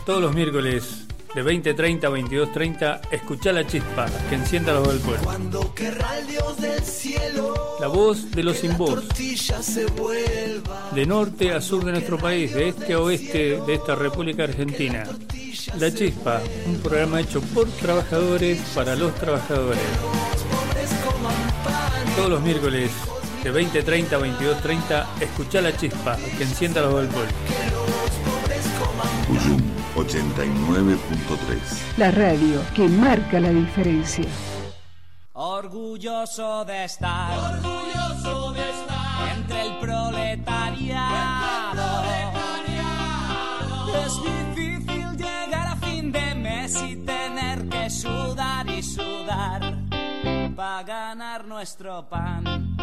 Todos los miércoles de 20:30 a 22:30, escuchá La Chispa, que encienda la voz del pueblo. Cuando querrá el Dios del cielo, la voz de los sin voz. Se vuelva. De norte a sur de nuestro país, de este a oeste de esta República Argentina. La Chispa, un programa hecho por trabajadores para los trabajadores. Todos los miércoles de 20:30 a 22:30, escuchá La Chispa, que encienda la voz del pueblo. Cuyum 89.3. La radio que marca la diferencia. Orgulloso de estar entre el proletariado. Es difícil llegar a fin de mes y tener que sudar y sudar para ganar nuestro pan.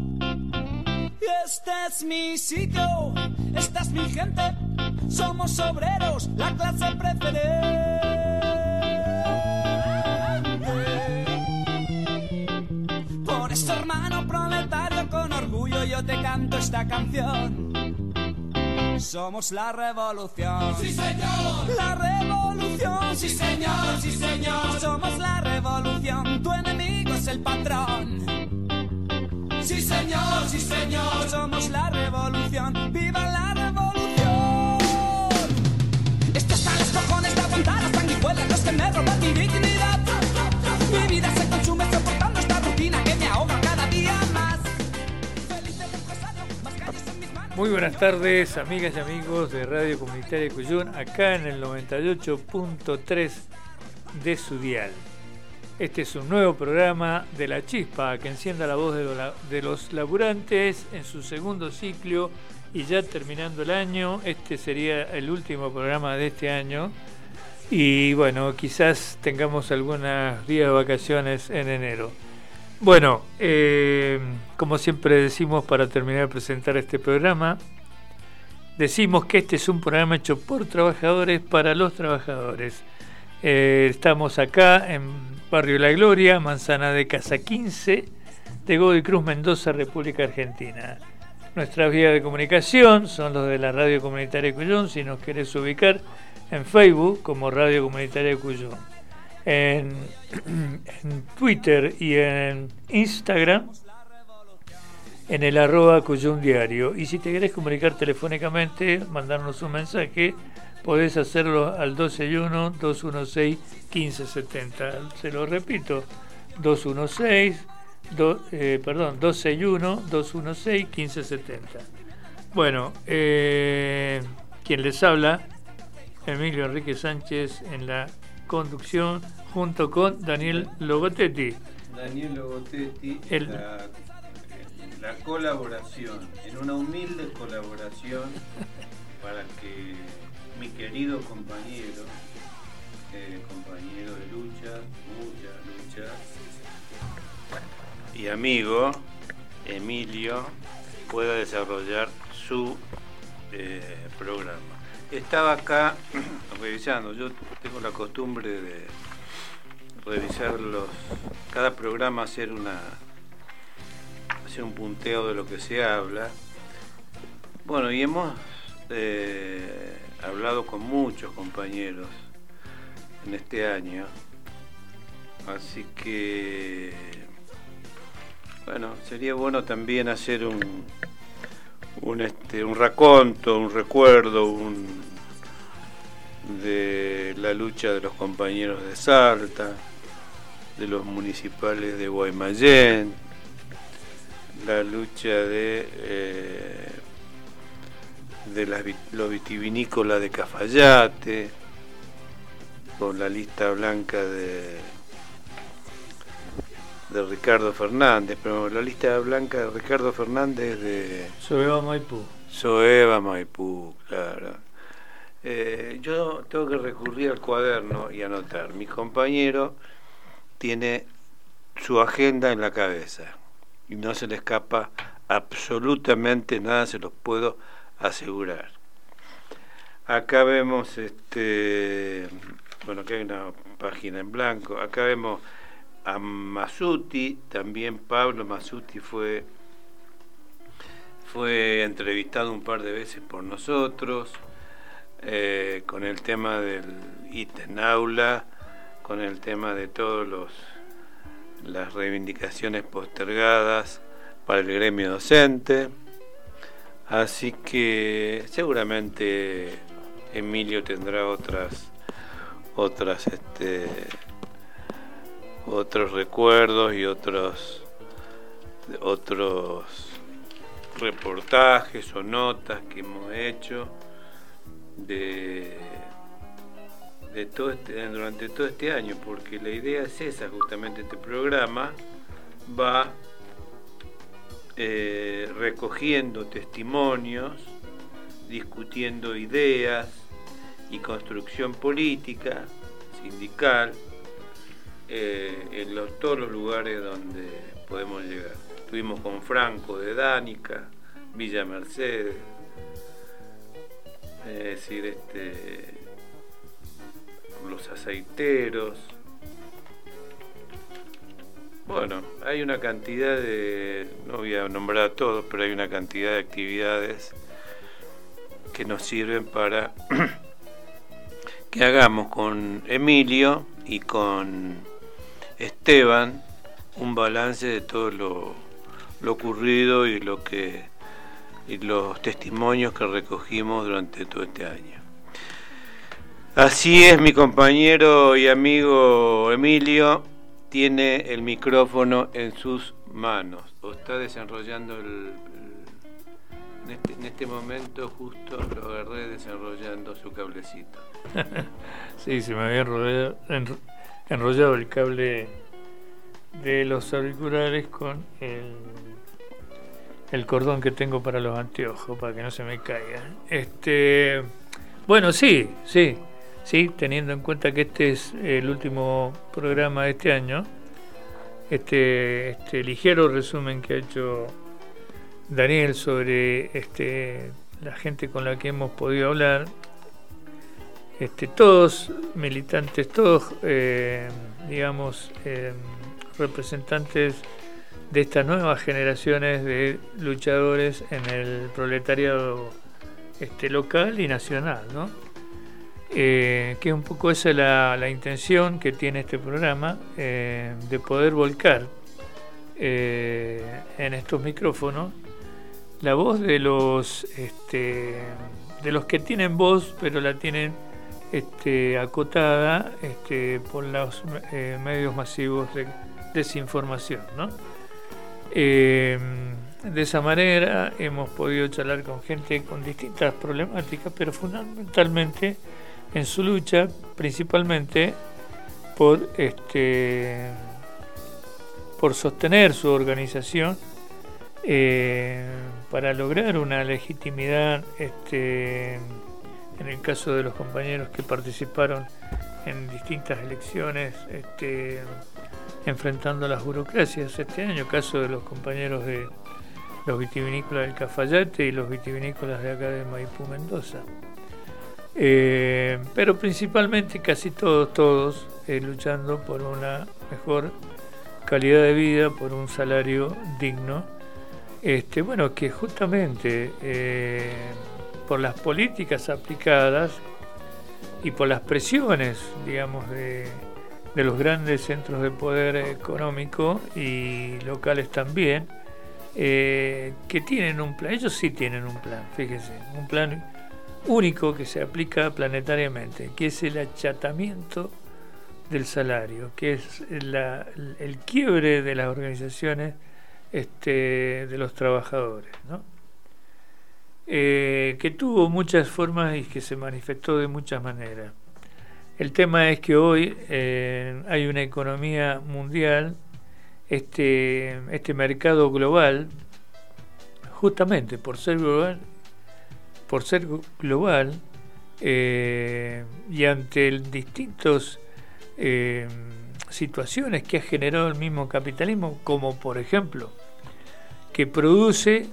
Este es mi sitio, esta es mi gente, somos obreros, la clase preferente. Por eso, hermano proletario, con orgullo yo te canto esta canción. Somos la revolución. Sí, señor. La revolución. Sí, señor, sí, señor. Somos la revolución, tu enemigo es el patrón. Sí, señor, sí, señor. Somos la revolución, viva la revolución. Estos están los cojones de aguantar las sanguijuelas, los que me roban mi dignidad. Mi vida se consume soportando esta rutina que me ahoga cada día más. Feliz de reemplazarlo, más calles en mis manos. Muy buenas tardes, amigas y amigos de Radio Comunitaria Cuyum, acá en el 98.3 de su dial. Este es un nuevo programa de La Chispa, que encienda la voz de los laburantes en su segundo ciclo y ya terminando el año. Este sería el último programa de este año y bueno, quizás tengamos algunos días de vacaciones en enero. Bueno, como siempre decimos para terminar de presentar este programa, decimos que este es un programa hecho por trabajadores para los trabajadores. Estamos acá en Barrio La Gloria, Manzana de Casa 15, de Godoy Cruz, Mendoza, República Argentina. Nuestras vías de comunicación son los de la Radio Comunitaria Cuyum, si nos querés ubicar en Facebook como Radio Comunitaria Cuyum, en Twitter y en Instagram en el @Cuyum Diario. Y si te querés comunicar telefónicamente, mandarnos un mensaje, podés hacerlo al 261-216-1570. Se lo repito, 261-216-1570. Bueno, quien les habla, Emilio Enrique Sánchez en la conducción, junto con Daniel Logotetti. Daniel Logotetti, la colaboración, en una humilde colaboración para que mi querido compañero de lucha, mucha lucha, y amigo Emilio pueda desarrollar su programa. Estaba acá revisando, yo tengo la costumbre de revisar cada programa, hacer un punteo de lo que se habla. Bueno, y hemos hablado con muchos compañeros en este año, así que bueno, sería bueno también hacer un raconto, un recuerdo de la lucha de los compañeros de Salta, de los municipales de Guaymallén, la lucha de los vitivinícolas de Cafayate, con la lista blanca de Ricardo Fernández, pero la lista blanca de Ricardo Fernández de Soeva Maipú, claro. Yo tengo que recurrir al cuaderno y anotar. Mi compañero tiene su agenda en la cabeza y no se le escapa absolutamente nada, se los puedo asegurar. Acá vemos bueno, acá hay una página en blanco. Acá vemos a Mazzuti, también Pablo Mazzuti fue entrevistado un par de veces por nosotros. con el tema del ítem aula, con el tema de todas las reivindicaciones postergadas para el gremio docente. Así que seguramente Emilio tendrá otros recuerdos y otros reportajes o notas que hemos hecho durante todo este año, porque la idea es esa, justamente este programa va recogiendo testimonios, discutiendo ideas y construcción política, sindical, en todos los lugares donde podemos llegar. Estuvimos con Franco de Dánica, Villa Mercedes, es decir, los aceiteros. Bueno, hay una cantidad no voy a nombrar a todos, pero hay una cantidad de actividades que nos sirven para que hagamos con Emilio y con Esteban un balance de todo lo ocurrido y los testimonios que recogimos durante todo este año. Así es, mi compañero y amigo Emilio tiene el micrófono en sus manos, o está desenrollando en este momento justo lo agarré desenrollando su cablecito. Sí, se me había enrollado el cable de los auriculares con el cordón que tengo para los anteojos, para que no se me caiga. Bueno, sí, teniendo en cuenta que este es el último programa de este año, este ligero resumen que ha hecho Daniel sobre la gente con la que hemos podido hablar, todos militantes, todos representantes de estas nuevas generaciones de luchadores en el proletariado local y nacional, ¿no? Que un poco esa es la intención que tiene este programa, de poder volcar en estos micrófonos la voz de los que tienen voz, pero la tienen acotada por los medios masivos de desinformación, ¿no? De esa manera hemos podido charlar con gente con distintas problemáticas, pero fundamentalmente en su lucha, principalmente por sostener su organización, para lograr una legitimidad, en el caso de los compañeros que participaron en distintas elecciones, enfrentando las burocracias este año, caso de los compañeros de los vitivinícolas del Cafayate y los vitivinícolas de acá de Maipú, Mendoza. Pero principalmente casi todos luchando por una mejor calidad de vida, por un salario digno, que justamente por las políticas aplicadas y por las presiones, digamos, de los grandes centros de poder económico y locales también, que tienen un plan. Ellos sí tienen un plan, fíjense, un plan único que se aplica planetariamente, que es el achatamiento del salario, que es el quiebre de las organizaciones de los trabajadores, ¿no? Que tuvo muchas formas y que se manifestó de muchas maneras. El tema es que hoy hay una economía mundial, este mercado global, justamente por ser global, y ante distintas situaciones que ha generado el mismo capitalismo, como por ejemplo que produce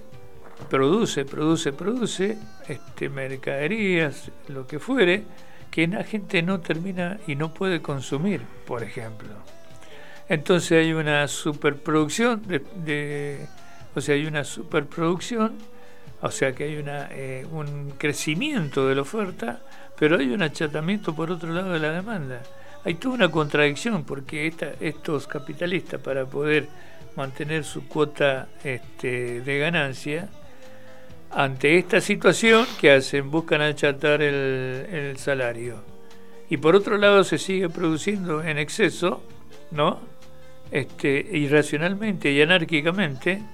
mercaderías, lo que fuere, que la gente no termina y no puede consumir, por ejemplo. Entonces hay una superproducción, hay una superproducción, O sea que hay un crecimiento de la oferta, pero hay un achatamiento por otro lado de la demanda. Hay toda una contradicción, porque estos capitalistas, para poder mantener su cuota de ganancia, ante esta situación, ¿qué hacen? Buscan achatar el salario. Y por otro lado se sigue produciendo en exceso, ¿no? Irracionalmente y anárquicamente,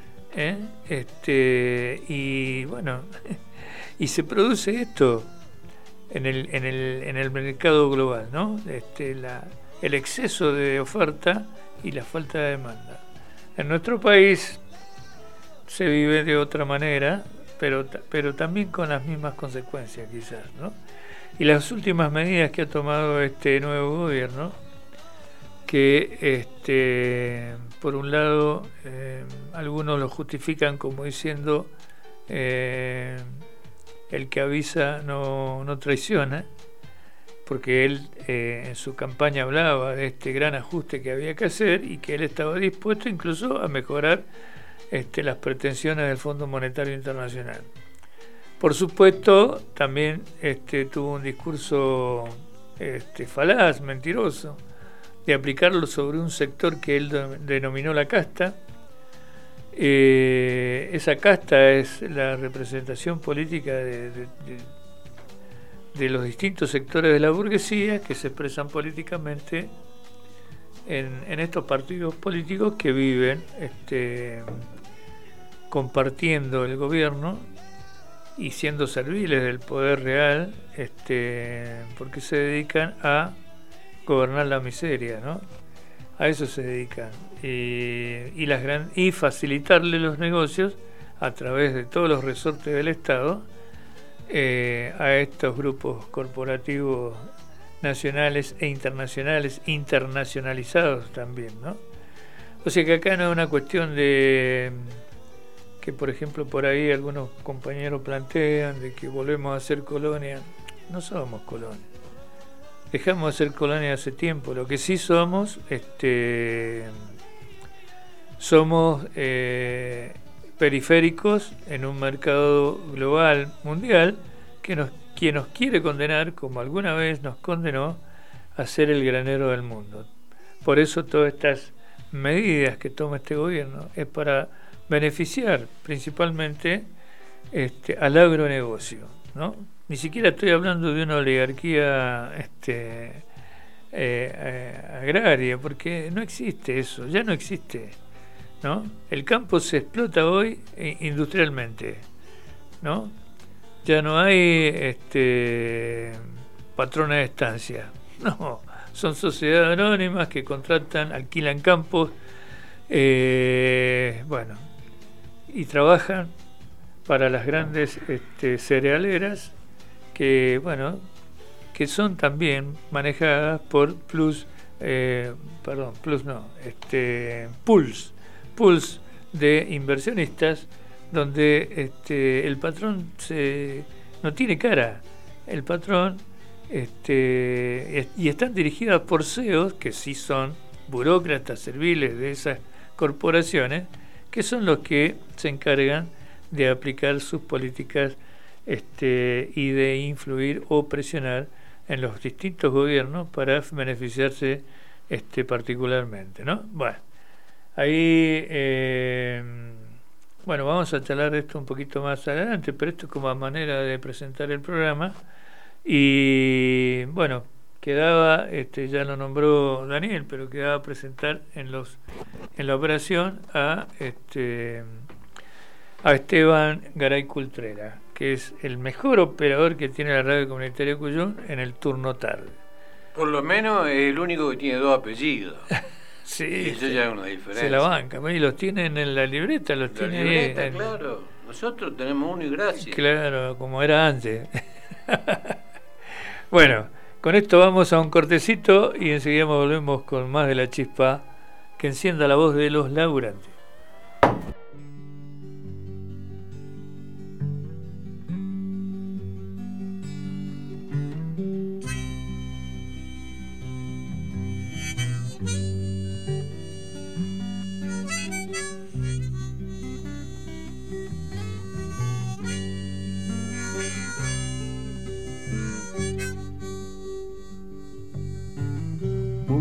y bueno, y se produce esto en el mercado global, ¿no? El exceso de oferta y la falta de demanda. En nuestro país se vive de otra manera, pero también con las mismas consecuencias quizás, ¿no? Y las últimas medidas que ha tomado este nuevo gobierno, que por un lado algunos lo justifican como diciendo el que avisa no traiciona, porque él en su campaña hablaba de este gran ajuste que había que hacer y que él estaba dispuesto incluso a mejorar las pretensiones del Fondo Monetario Internacional. Por supuesto, también tuvo un discurso falaz, mentiroso, de aplicarlo sobre un sector que él denominó la casta. Esa casta es la representación política de los distintos sectores de la burguesía que se expresan políticamente en estos partidos políticos que viven compartiendo el gobierno y siendo serviles del poder real, porque se dedican a gobernar la miseria, ¿no? A eso se dedican, y facilitarle los negocios a través de todos los resortes del Estado a estos grupos corporativos nacionales e internacionales, internacionalizados también, ¿no? O sea que acá no es una cuestión de que, por ejemplo, por ahí algunos compañeros plantean de que volvemos a ser colonia. No somos colonia. Dejamos de ser colonia hace tiempo. Lo que sí somos, somos periféricos en un mercado global, mundial, que nos quiere condenar, como alguna vez nos condenó, a ser el granero del mundo. Por eso todas estas medidas que toma este gobierno es para beneficiar principalmente al agronegocio, ¿no? Ni siquiera estoy hablando de una oligarquía agraria, porque no existe eso, ya no existe, ¿no? El campo se explota hoy industrialmente, ¿no? Ya no hay patrones de estancia, no, son sociedades anónimas que contratan, alquilan campos, bueno, y trabajan para las grandes cerealeras que, bueno, que son también manejadas por pools de inversionistas, donde el patrón no tiene cara, el patrón y están dirigidas por CEOs que sí son burócratas serviles de esas corporaciones, que son los que se encargan de aplicar sus políticas y de influir o presionar en los distintos gobiernos para beneficiarse particularmente, ¿no? Bueno, ahí bueno, vamos a charlar de esto un poquito más adelante, pero esto es como manera de presentar el programa. Y bueno, quedaba, ya lo nombró Daniel, pero quedaba presentar en la operación a Esteban Garay Cultrera, que es el mejor operador que tiene la radio comunitaria de Cuyún en el turno tarde. Por lo menos es el único que tiene dos apellidos. Sí, eso ya es una diferencia. Se la banca, y los tienen en la libreta, claro. Nosotros tenemos uno y gracias. Claro, como era antes. Bueno, con esto vamos a un cortecito y enseguida volvemos con más de La Chispa, que encienda la voz de los laburantes.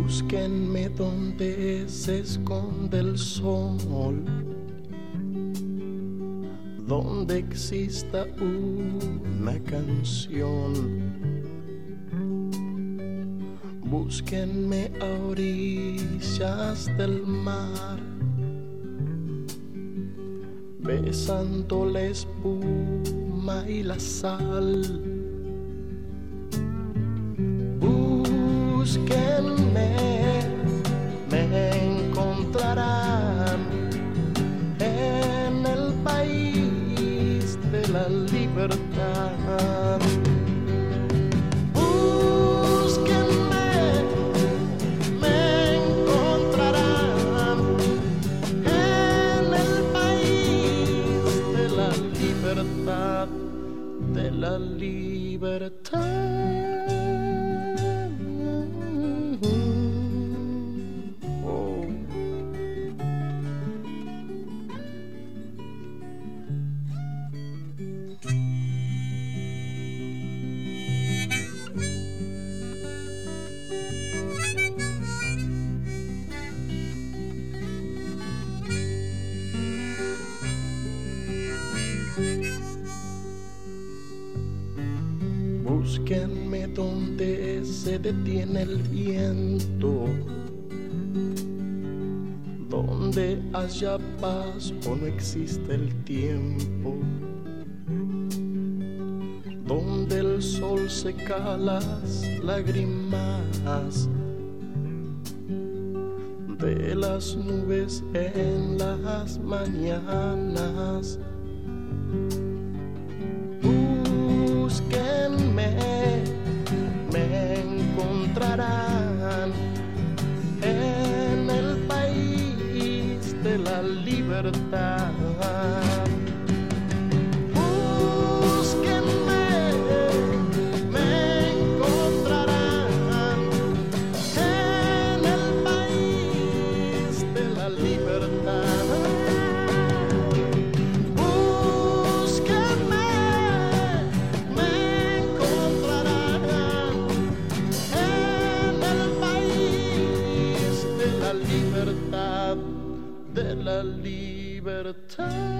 Búsquenme donde se esconde el sol, donde exista una canción. Búsquenme a orillas del mar, besando la espuma y la sal. Búsquenme, me encontrarán en el país de la libertad. Búsquenme, me encontrarán en el país de la libertad, de la libertad. Búsquenme donde se detiene el viento, donde haya paz o no existe el tiempo, donde el sol seca las lágrimas de las nubes en las mañanas. Búsquenme, me encontrarán en el país de la libertad. Búsquenme, me encontrarán en el país de la libertad. Búsquenme, me encontrarán en el país de la libertad, de la libertad.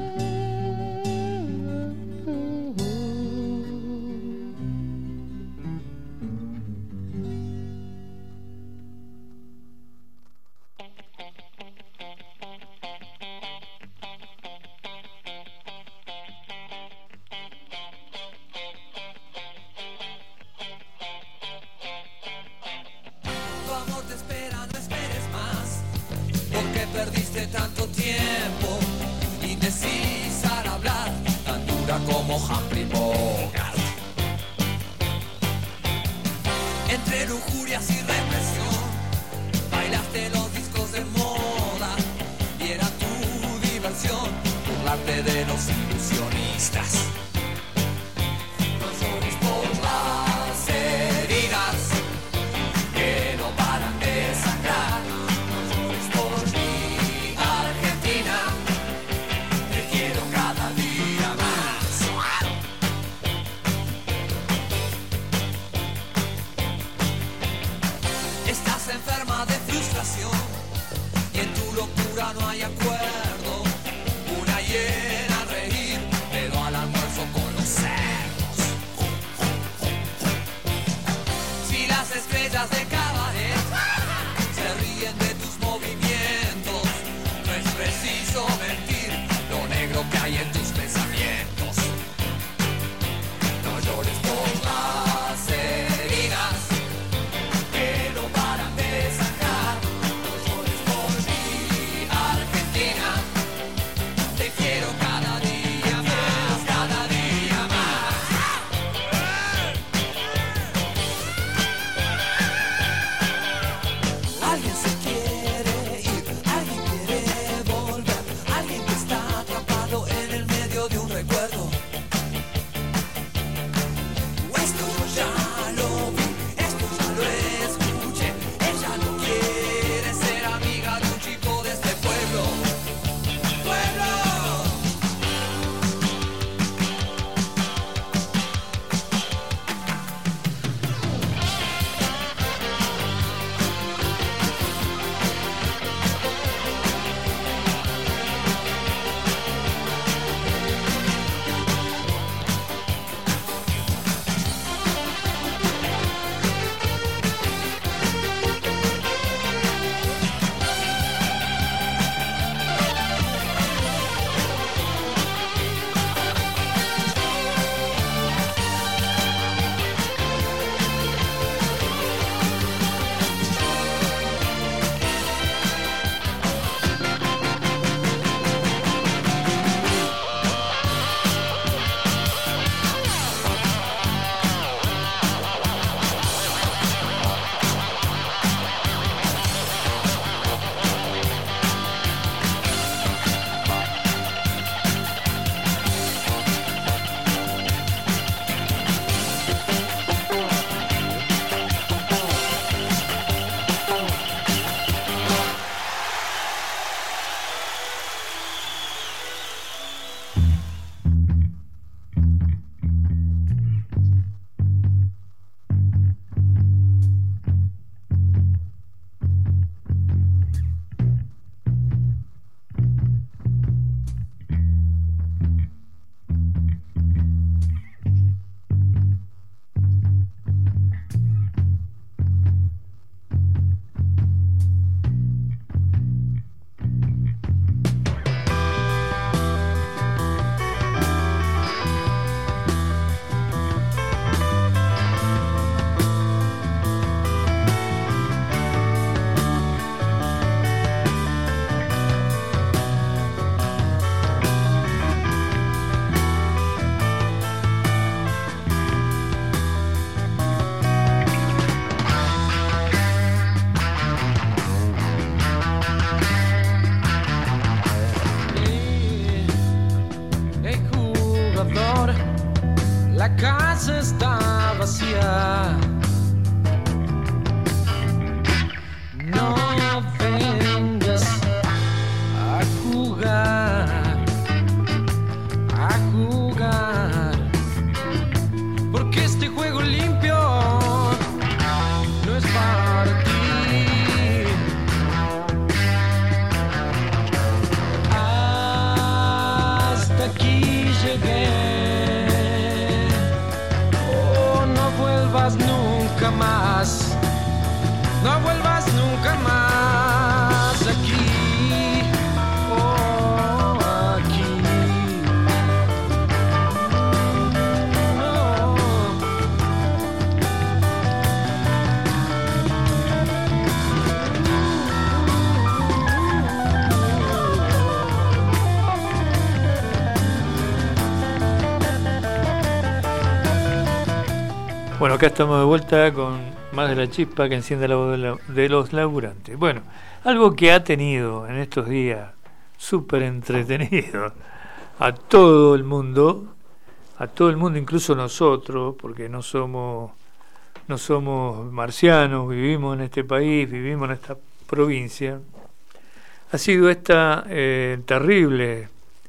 Tu amor te espera, no esperes más, porque perdiste tanto tiempo, indecisa al hablar, tan dura como Humphrey Bogart. Entre lujurias y represión, bailaste los discos de moda, y era tu diversión burlarte de los ilusionistas. No llores por las heridas que no paran de sangrar. No llores por mi Argentina, te quiero cada día más. Estás enferma de frustración y en tu locura no hay acuerdo. Una hiena al reír, pero al almuerzo con los cerdos. Si las estrellas de cabaret se ríen de tus movimientos, no es preciso mentir lo negro que hay en tus pensamientos. No llores por las heridas que no paran de sangrar. No llores por mi Argentina, casa está vacía. No vengas a jugar, porque este juego limpio no es para ti. Hasta aquí llegué. Oh, no vuelvas nunca más. No vuelvas nunca más aquí. Oh, aquí. No. Bueno, acá estamos de vuelta con más de la chispa que enciende la voz de los laburantes. Bueno, algo que ha tenido en estos días súper entretenido a todo el mundo, incluso nosotros, porque no somos marcianos, vivimos en este país, vivimos en esta provincia, ha sido esta terrible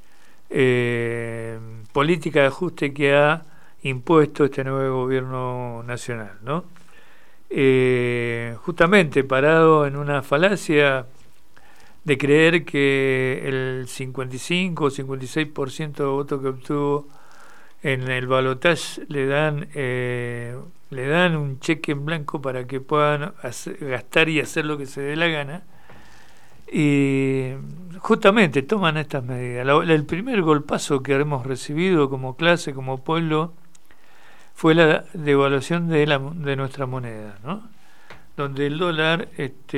política de ajuste que ha impuesto este nuevo gobierno nacional, ¿no? Justamente parado en una falacia de creer que el 55 o 56% de votos que obtuvo en el balotaje le dan un cheque en blanco para que puedan gastar y hacer lo que se dé la gana, y justamente toman estas medidas. El primer golpazo que hemos recibido como clase, como pueblo, fue la devaluación de nuestra moneda, ¿no? Donde el dólar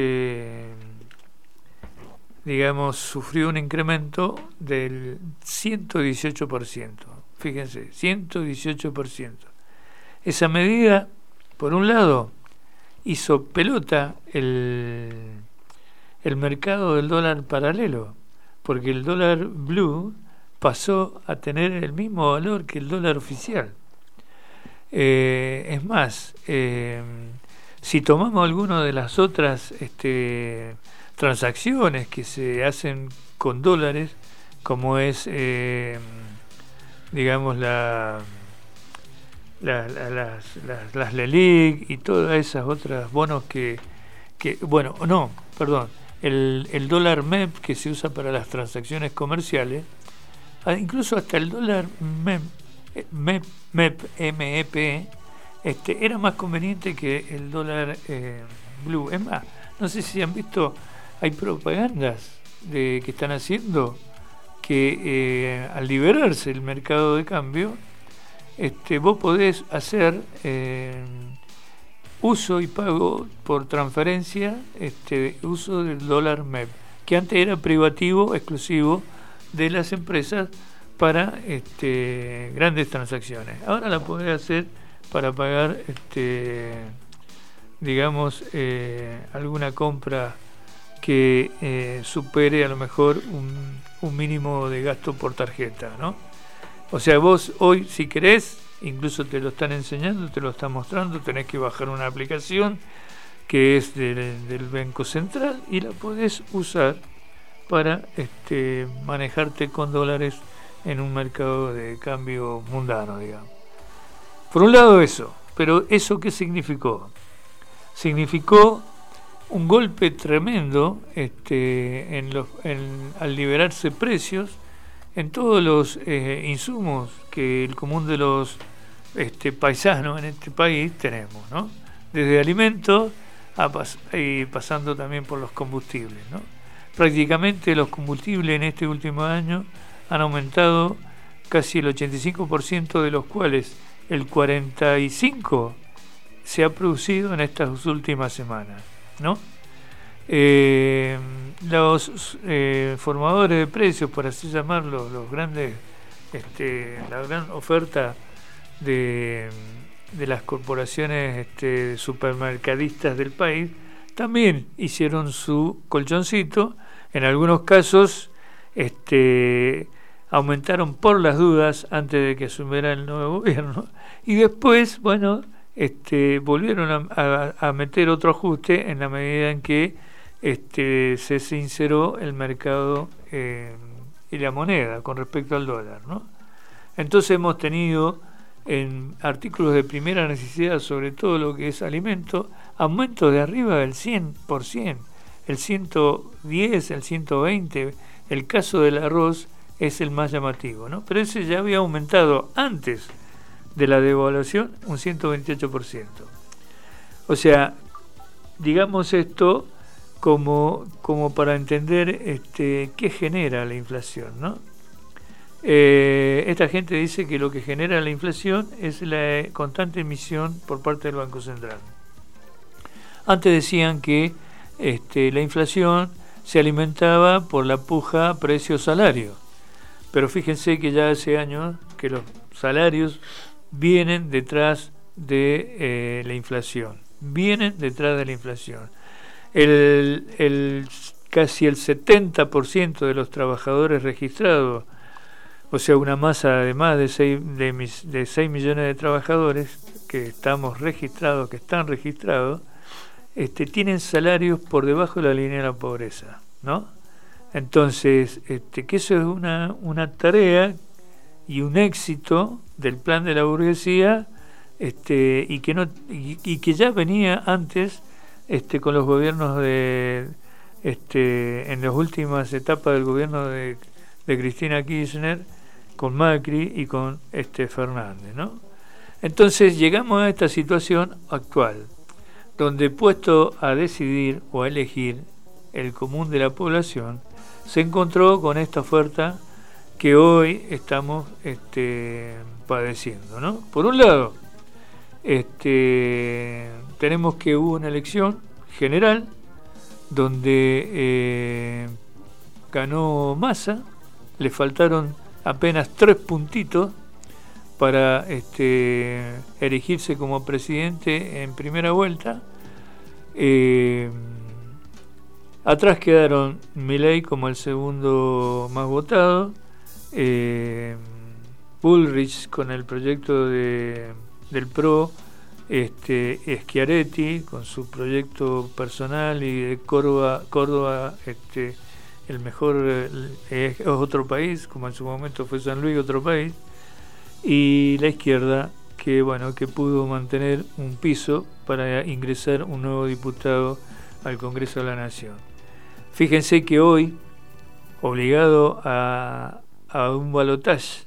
digamos, sufrió un incremento del 118%. Fíjense, 118%. Esa medida, por un lado, hizo pelota el mercado del dólar paralelo, porque el dólar blue pasó a tener el mismo valor que el dólar oficial. Es más, si tomamos alguna de las otras transacciones que se hacen con dólares, como es, digamos, las LELIQ y todas esas otras bonos el dólar MEP que se usa para las transacciones comerciales, incluso hasta el dólar MEP, era más conveniente que el dólar blue. Es más, no sé si han visto, hay propagandas que están haciendo que al liberarse el mercado de cambio, vos podés hacer uso y pago por transferencia, uso del dólar MEP, que antes era privativo, exclusivo de las empresas para grandes transacciones. Ahora la podés hacer para pagar, digamos, alguna compra que supere a lo mejor un mínimo de gasto por tarjeta, ¿no? O sea, vos hoy, si querés, incluso te lo están enseñando, te lo están mostrando, tenés que bajar una aplicación que es del Banco Central y la podés usar para manejarte con dólares en un mercado de cambio mundano, digamos. Por un lado eso, pero ¿eso qué significó? Significó un golpe tremendo al liberarse precios en todos los insumos que el común de los paisanos en este país tenemos, ¿no? Desde alimentos y pasando también por los combustibles, ¿no? Prácticamente los combustibles en este último año han aumentado casi el 85%, de los cuales el 45% se ha producido en estas últimas semanas, ¿no? Los formadores de precios, por así llamarlo, los grandes, la gran oferta de las corporaciones supermercadistas del país, también hicieron su colchoncito. En algunos casos aumentaron por las dudas antes de que asumiera el nuevo gobierno, y después, bueno, volvieron a meter otro ajuste en la medida en que se sinceró el mercado y la moneda con respecto al dólar, ¿no? Entonces hemos tenido en artículos de primera necesidad, sobre todo lo que es alimento, aumentos de arriba del 100%, el 110, el 120, el caso del arroz es el más llamativo, ¿no? Pero ese ya había aumentado antes de la devaluación un 128%. O sea, digamos esto como para entender qué genera la inflación, ¿no? Esta gente dice que lo que genera la inflación es la constante emisión por parte del Banco Central. Antes decían que la inflación se alimentaba por la puja precio-salario, pero fíjense que ya hace años que los salarios vienen detrás de la inflación, casi el 70% de los trabajadores registrados, o sea, una masa de más de 6 millones de trabajadores que están registrados, tienen salarios por debajo de la línea de la pobreza, ¿no? Entonces, que eso es una tarea y un éxito del plan de la burguesía, y que ya venía antes con los gobiernos en las últimas etapas del gobierno de Cristina Kirchner, con Macri y con Fernández, ¿no? Entonces llegamos a esta situación actual, donde puesto a decidir o a elegir el común de la población, se encontró con esta oferta que hoy estamos padeciendo, ¿no? Por un lado, tenemos que hubo una elección general donde ganó Massa, le faltaron apenas 3 puntitos para erigirse como presidente en primera vuelta. Atrás quedaron Milei como el segundo más votado, Bullrich con el proyecto del PRO, Schiaretti con su proyecto personal, y de Córdoba el mejor es otro país, como en su momento fue San Luis, otro país, y la izquierda que pudo mantener un piso para ingresar un nuevo diputado al Congreso de la Nación. Fíjense que hoy, obligado a un balotaje,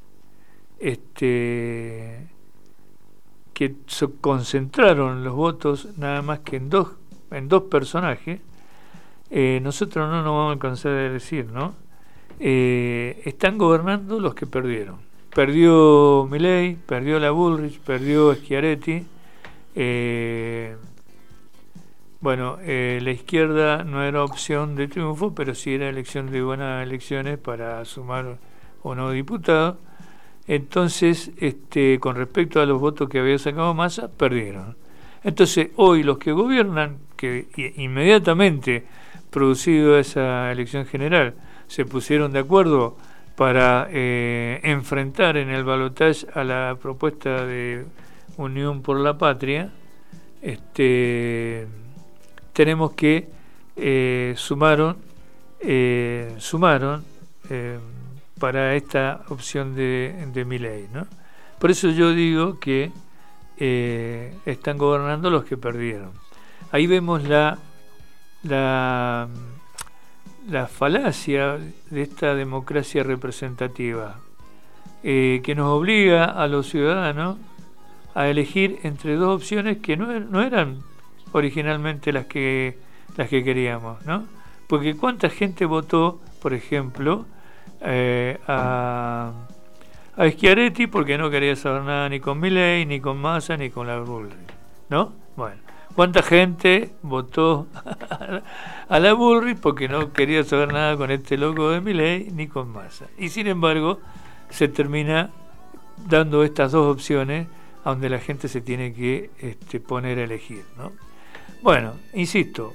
que se concentraron los votos nada más que en dos personajes, nosotros no nos vamos a cansar de decir, ¿no? Están gobernando los que perdieron. Perdió Milei, perdió la Bullrich, perdió Schiaretti. La izquierda no era opción de triunfo, pero sí era elección de buenas elecciones para sumar o no diputados. Entonces, con respecto a los votos que había sacado Massa, perdieron. Entonces, hoy los que gobiernan, que inmediatamente producido esa elección general, se pusieron de acuerdo para enfrentar en el balotaje a la propuesta de Unión por la Patria, tenemos que sumaron para esta opción de Milei, ¿no? Por eso yo digo que están gobernando los que perdieron. Ahí vemos la falacia de esta democracia representativa, que nos obliga a los ciudadanos a elegir entre dos opciones que no eran originalmente las que queríamos, ¿no? Porque cuánta gente votó, por ejemplo, a Schiaretti porque no quería saber nada ni con Milei, ni con Massa, ni con la Bullrich, ¿no? Bueno, cuánta gente votó a la Bullrich porque no quería saber nada con este loco de Milei ni con Massa. Y sin embargo, se termina dando estas dos opciones a donde la gente se tiene que poner a elegir, ¿no? Bueno, insisto,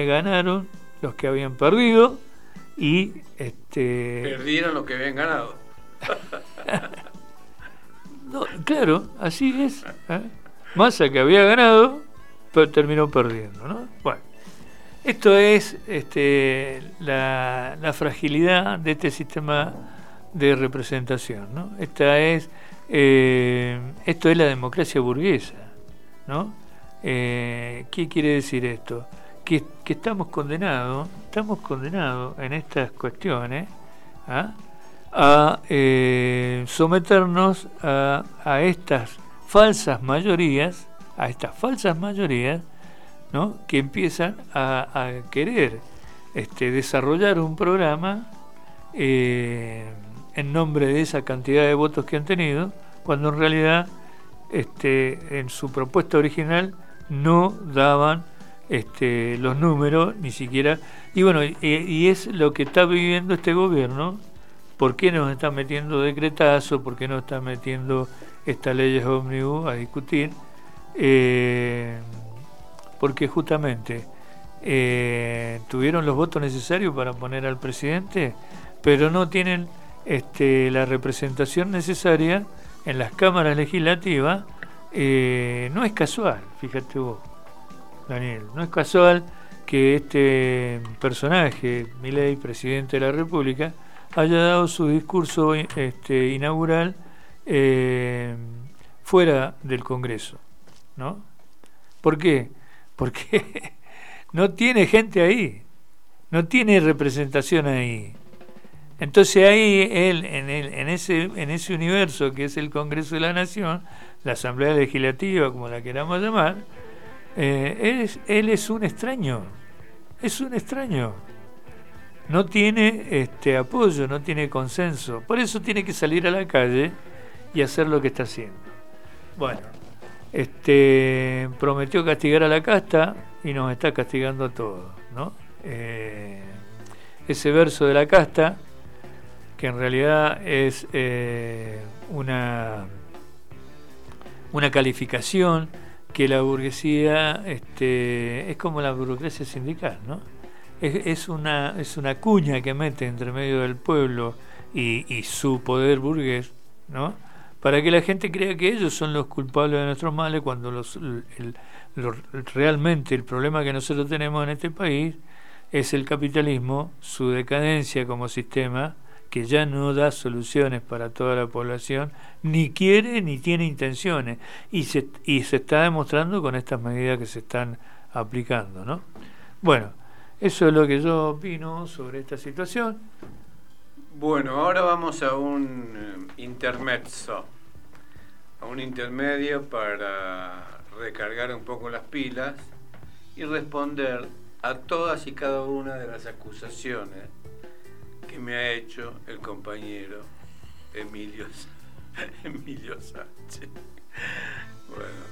ganaron los que habían perdido y perdieron los que habían ganado. No, claro, así es. Massa, que había ganado, pero terminó perdiendo, ¿no? Bueno, esto es la fragilidad de este sistema de representación, ¿no? Esto es la democracia burguesa, ¿no? ¿Qué quiere decir esto? Que estamos condenados en estas cuestiones a someternos a estas falsas mayorías, ¿no? Que empiezan a querer desarrollar un programa en nombre de esa cantidad de votos que han tenido, cuando en realidad en su propuesta original no daban los números ni siquiera. Y bueno, y es lo que está viviendo este gobierno. ¿Por qué nos están metiendo decretazo? ¿Por qué nos están metiendo estas leyes ómnibus a discutir? Porque justamente tuvieron los votos necesarios para poner al presidente, pero no tienen la representación necesaria en las cámaras legislativas. No es casual, fíjate vos, Daniel, no es casual que este personaje, Milei, presidente de la República, haya dado su discurso inaugural fuera del Congreso, ¿no? ¿Por qué? Porque no tiene gente ahí, no tiene representación ahí. Entonces ahí él, en ese universo que es el Congreso de la Nación, la Asamblea Legislativa, como la queramos llamar, él es un extraño, no tiene apoyo, no tiene consenso, por eso tiene que salir a la calle y hacer lo que está haciendo. Bueno, prometió castigar a la casta y nos está castigando a todos, ¿no? Ese verso de la casta, que en realidad es una calificación que la burguesía es como la burocracia sindical, ¿no? Es una cuña que mete entre medio del pueblo y su poder burgués, ¿no? Para que la gente crea que ellos son los culpables de nuestros males, cuando realmente el problema que nosotros tenemos en este país es el capitalismo, su decadencia como sistema, que ya no da soluciones para toda la población, ni quiere ni tiene intenciones, y se está demostrando con estas medidas que se están aplicando, ¿no? Bueno, eso es lo que yo opino sobre esta situación. Bueno, ahora vamos a un intermezzo, a un intermedio para recargar un poco las pilas y responder a todas y cada una de las acusaciones que me ha hecho el compañero Emilio Sánchez. Bueno,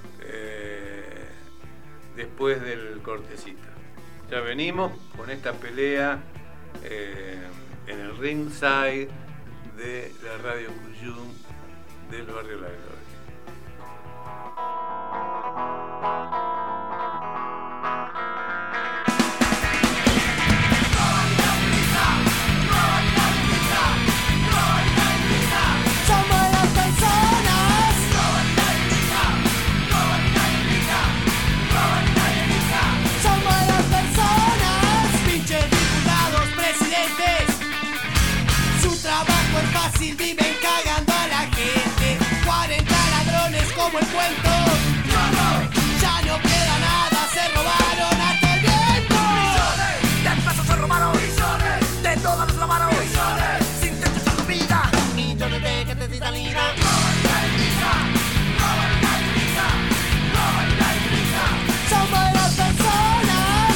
después del cortecito. Ya venimos con esta pelea en el ringside de la Radio Cuyum del barrio La Gloria. Viven cagando a la gente, 40 ladrones como el cuento. Ya no queda nada, se robaron hasta el viento. Millones de pesos se robaron, millones de dólares lavaron, millones sin techo sin comida, millones de gente sin salida. Son buenas personas.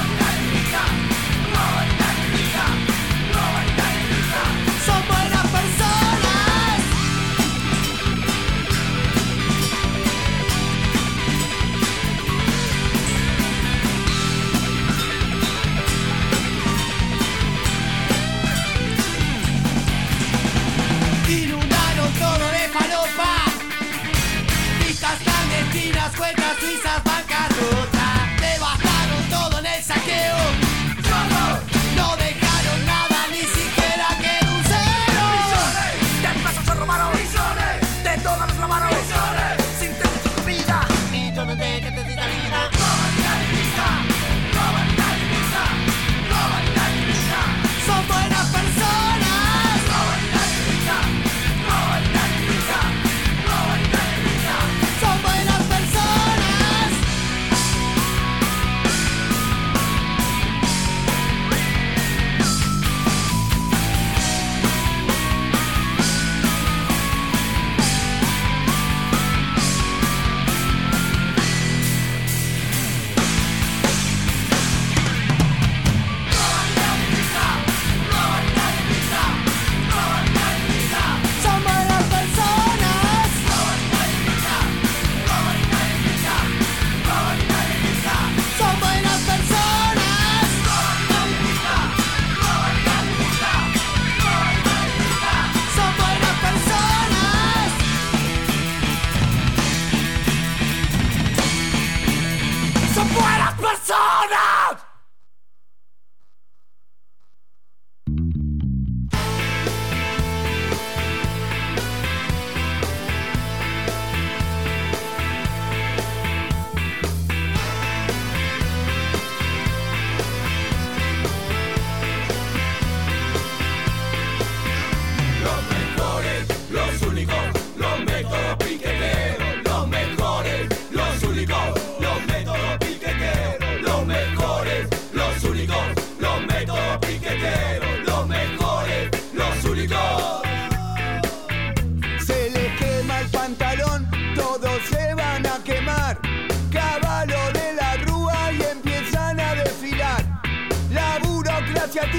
Son buenas personas. Inundaron todo de falopa, pistas clandestinas, cuentas suizas, bancarrota. Devastaron todo en el saqueo. No dejaron nada, ni siquiera quedó un cero.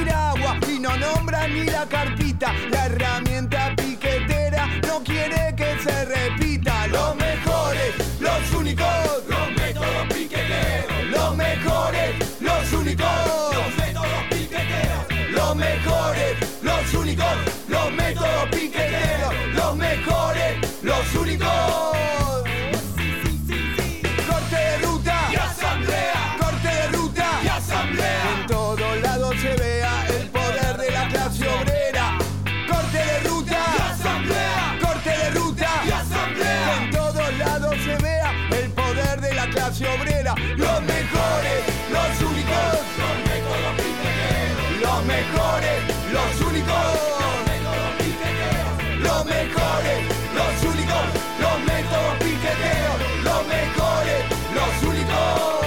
tira agua y no nombra ni la carpita. La herramienta piquetera no quiere que se repita. Los mejores, los únicos, los métodos piqueteros. Los mejores, los únicos, los métodos piqueteros. Los mejores, los únicos, los métodos piqueteros. Los mejores, los únicos. Corte de ruta y asamblea. Corte de ruta y asamblea. En todos lados se vea el poder de la clase obrera. Corte de ruta y asamblea. Corte de ruta y asamblea. En todos lados se vea el poder de la clase obrera. Los mejores, los únicos, los métodos piqueteros. Los mejores, los únicos, los métodos piqueteros. Los mejores, los únicos, los métodos piqueteros. Los mejores, los únicos.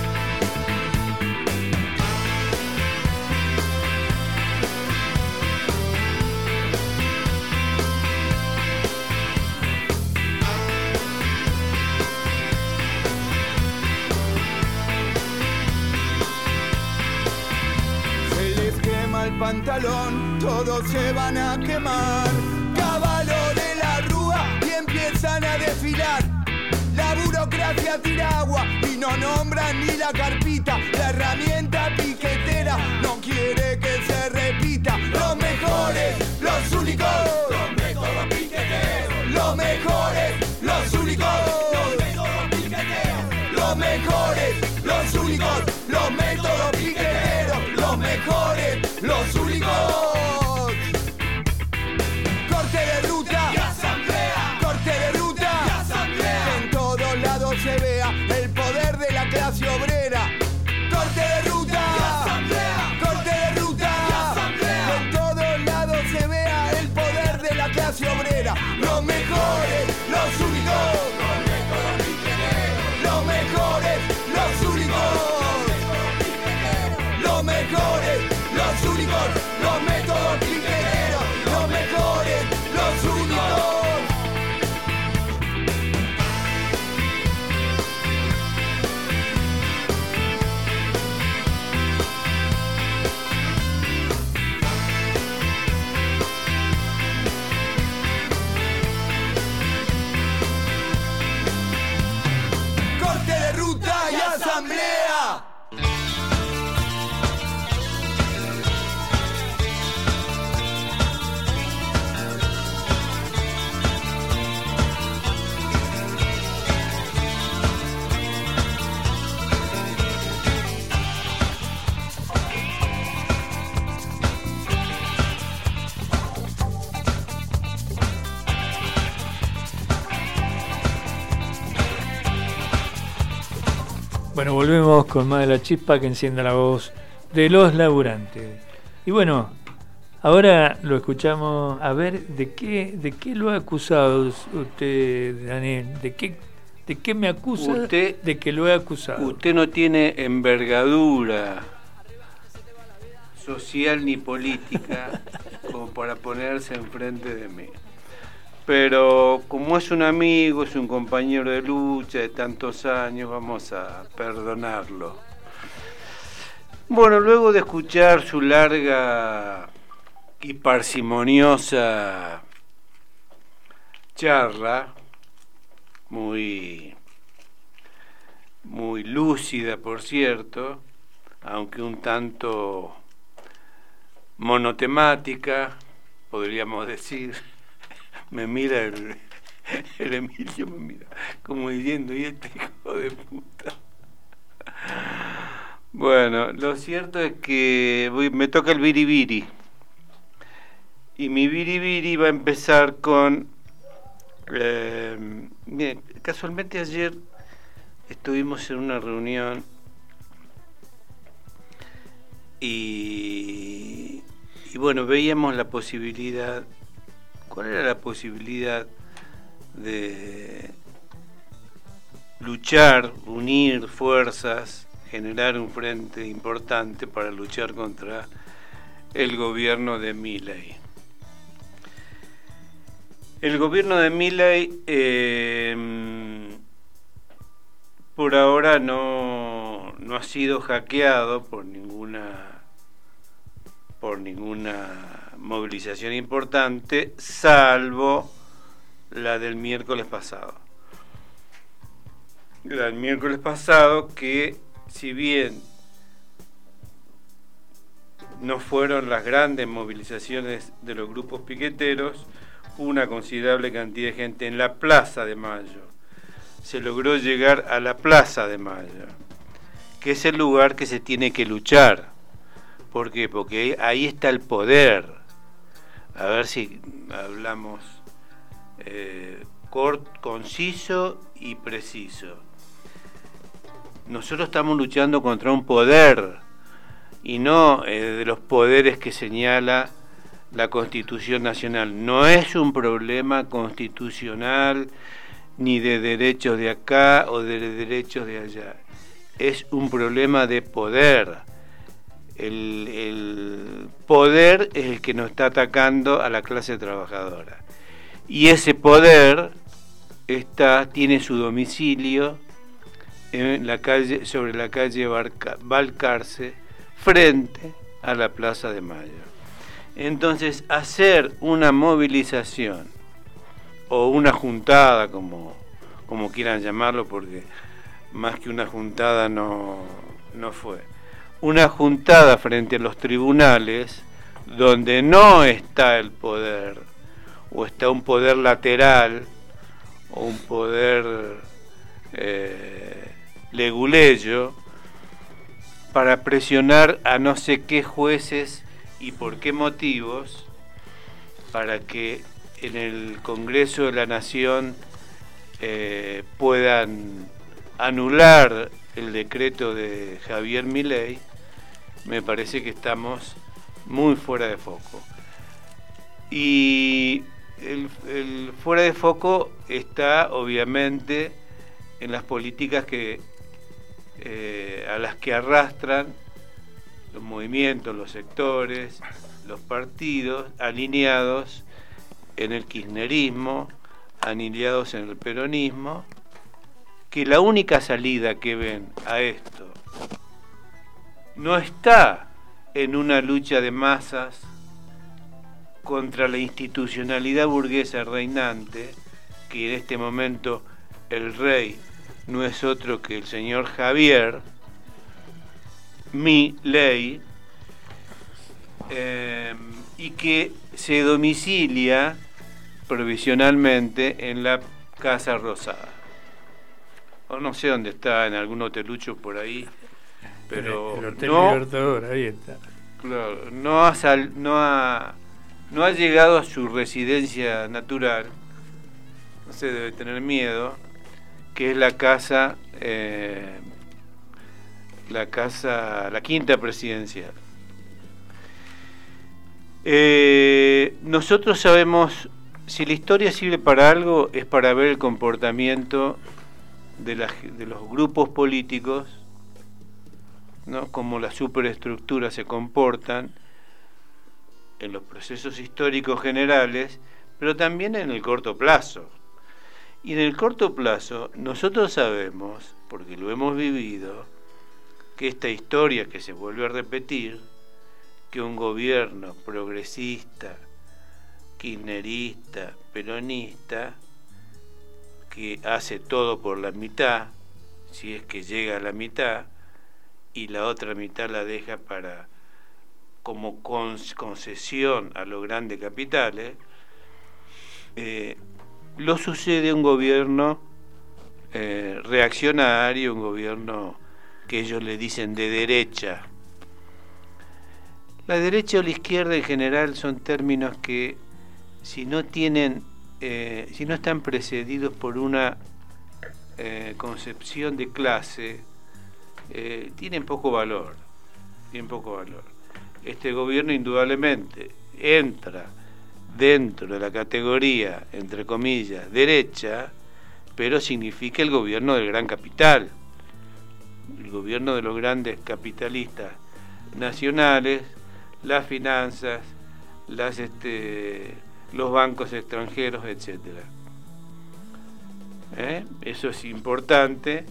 El pantalón, todos se van a quemar. Caballo de la rúa y empiezan a desfilar. La burocracia tira agua y no nombran ni la carpita. La herramienta piquetera no quiere que se repita. Los mejores, los únicos, los métodos piqueteros. Los mejores, los únicos, los métodos piqueteros. Los mejores, los únicos, los métodos piqueteros. Los mejores, los únicos. Corte de ruta y asamblea. Corte de ruta y asamblea. En todos lados se vea el poder de la clase obrera. Corte de ruta y asamblea. Corte de ruta y asamblea. En todos lados se vea el poder de la clase obrera. Los mejores, los únicos, los métodos piqueteros. Los mejores, los únicos. Los mejores, los únicos, los métodos piqueteros. Los mejores, los únicos. Corte de ruta y asamblea. Bueno, volvemos con más de la chispa que encienda la voz de los laburantes. Y bueno, ahora lo escuchamos. A ver, ¿de qué lo ha acusado usted, Daniel? ¿De qué me acusa Usted, de que lo he acusado? Usted no tiene envergadura social ni política como para ponerse enfrente de mí. Pero como es un amigo, es un compañero de lucha de tantos años, vamos a perdonarlo. Bueno, luego de escuchar su larga y parsimoniosa charla, muy lúcida, por cierto, aunque un tanto monotemática, podríamos decir. Me mira el Emilio, me mira como diciendo, ¿y este hijo de puta? Bueno, lo cierto es que me toca el biribiri. Y mi biribiri va a empezar con... bien, casualmente ayer estuvimos en una reunión y bueno, veíamos la posibilidad... ¿Cuál era la posibilidad de luchar, unir fuerzas, generar un frente importante para luchar contra el gobierno de Milei? El gobierno de Milei por ahora no ha sido hackeado por por ninguna movilización importante, salvo la del miércoles pasado. La del miércoles pasado, que si bien no fueron las grandes movilizaciones de los grupos piqueteros, hubo una considerable cantidad de gente en la Plaza de Mayo. Se logró llegar a la Plaza de Mayo, que es el lugar que se tiene que luchar. ¿Por qué? Porque ahí está el poder. A ver si hablamos conciso y preciso. Nosotros estamos luchando contra un poder, y no de los poderes que señala la Constitución Nacional. No es un problema constitucional ni de derechos de acá o de derechos de allá. Es un problema de poder. El poder es el que nos está atacando a la clase trabajadora. Y ese poder tiene su domicilio en la calle, sobre la calle Balcarce, frente a la Plaza de Mayo. Entonces, hacer una movilización o una juntada, como quieran llamarlo, porque más que una juntada no fue. Una juntada frente a los tribunales, donde no está el poder, o está un poder lateral, o un poder leguleyo, para presionar a no sé qué jueces y por qué motivos, para que en el Congreso de la Nación puedan anular el decreto de Javier Milei. Me parece que estamos muy fuera de foco. Y el fuera de foco está obviamente en las políticas a las que arrastran los movimientos, los sectores, los partidos alineados en el kirchnerismo, alineados en el peronismo, que la única salida que ven a esto no está en una lucha de masas contra la institucionalidad burguesa reinante, que en este momento el rey no es otro que el señor Javier Milei, y que se domicilia provisionalmente en la Casa Rosada. O no sé dónde está, en algún hotelucho por ahí, pero el Hotel Libertador, ahí está. Claro, no ha llegado a su residencia natural, no sé, debe tener miedo, que es la quinta presidencial. Nosotros sabemos, si la historia sirve para algo, es para ver el comportamiento de los grupos políticos, ¿no? Cómo las superestructuras se comportan en los procesos históricos generales, pero también en el corto plazo. Y en el corto plazo nosotros sabemos, porque lo hemos vivido, que esta historia que se vuelve a repetir, que un gobierno progresista, kirchnerista, peronista, que hace todo por la mitad, si es que llega a la mitad, y la otra mitad la deja como concesión a los grandes capitales, lo sucede un gobierno reaccionario, un gobierno que ellos le dicen de derecha. La derecha o la izquierda en general son términos que si no están precedidos por una concepción de clase, tienen poco valor. Este gobierno indudablemente entra dentro de la categoría, entre comillas, derecha, pero significa el gobierno del gran capital, el gobierno de los grandes capitalistas nacionales, las finanzas, los bancos extranjeros, etcétera. Eso es importante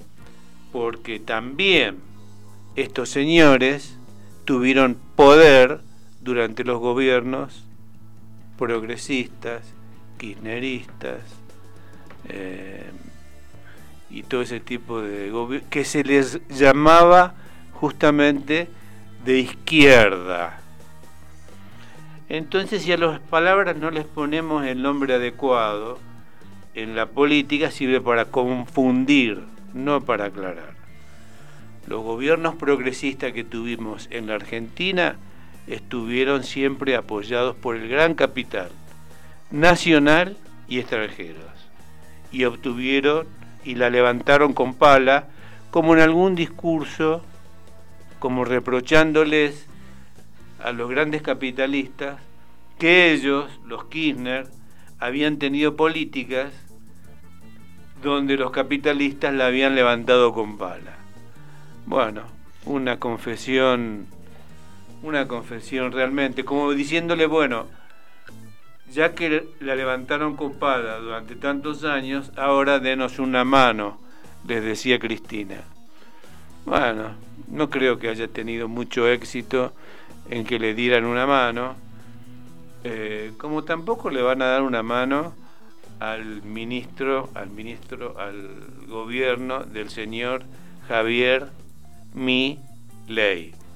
porque también estos señores tuvieron poder durante los gobiernos progresistas, kirchneristas, y todo ese tipo de gobiernos, que se les llamaba justamente de izquierda. Entonces, si a las palabras no les ponemos el nombre adecuado, en la política sirve para confundir, no para aclarar. Los gobiernos progresistas que tuvimos en la Argentina estuvieron siempre apoyados por el gran capital nacional y extranjeros, y obtuvieron y la levantaron con pala, como en algún discurso, como reprochándoles a los grandes capitalistas que ellos, los Kirchner, habían tenido políticas donde los capitalistas la habían levantado con pala. Bueno, una confesión realmente, como diciéndole, bueno, ya que la levantaron con pala durante tantos años, ahora denos una mano, les decía Cristina. Bueno, no creo que haya tenido mucho éxito en que le dieran una mano, como tampoco le van a dar una mano al gobierno del señor Javier Milei.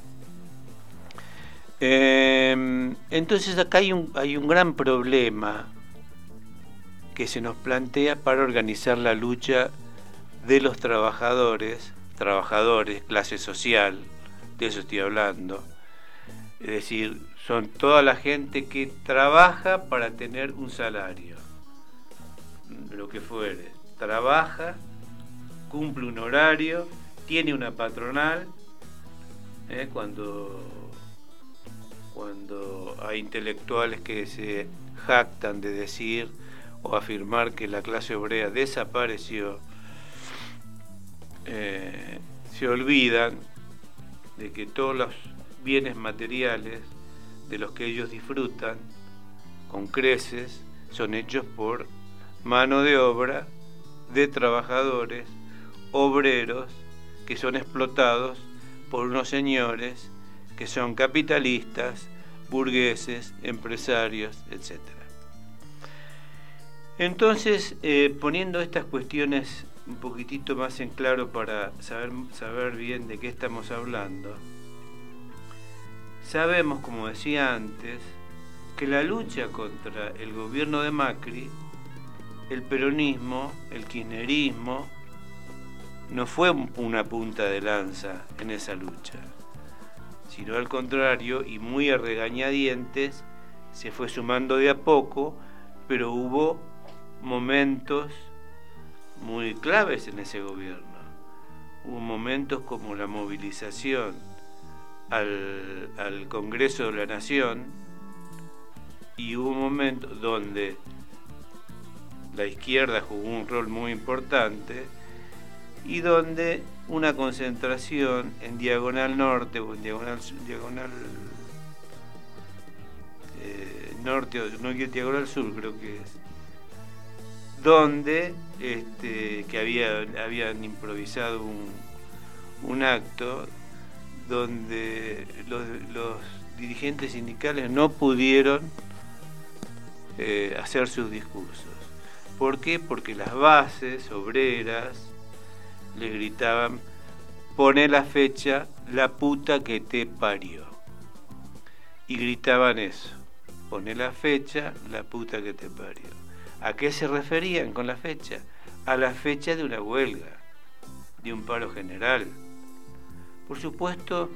Entonces acá hay un gran problema que se nos plantea para organizar la lucha de los trabajadores, clase social, de eso estoy hablando. Es decir, son toda la gente que trabaja para tener un salario, lo que fuere, trabaja, cumple un horario, tiene una patronal, cuando hay intelectuales que se jactan de decir o afirmar que la clase obrera desapareció, se olvidan de que todos los bienes materiales de los que ellos disfrutan con creces son hechos por mano de obra de trabajadores, obreros, que son explotados por unos señores que son capitalistas, burgueses, empresarios, etc. Entonces, poniendo estas cuestiones un poquitito más en claro para saber bien de qué estamos hablando, sabemos, como decía antes, que la lucha contra el gobierno de Macri, el peronismo, el kirchnerismo, no fue una punta de lanza en esa lucha, sino al contrario, y muy a regañadientes, se fue sumando de a poco, pero hubo momentos muy claves en ese gobierno. Hubo momentos como la movilización al Congreso de la Nación, y hubo momentos donde la izquierda jugó un rol muy importante, y donde una concentración en Diagonal Norte o en Diagonal Norte, o no, Diagonal Sur creo que es, donde que habían improvisado un acto donde los dirigentes sindicales no pudieron hacer sus discursos. ¿Por qué? Porque las bases obreras les gritaban: poné la fecha, la puta que te parió. Y gritaban eso: poné la fecha, la puta que te parió. ¿A qué se referían con la fecha? A la fecha de una huelga, de un paro general. Por supuesto,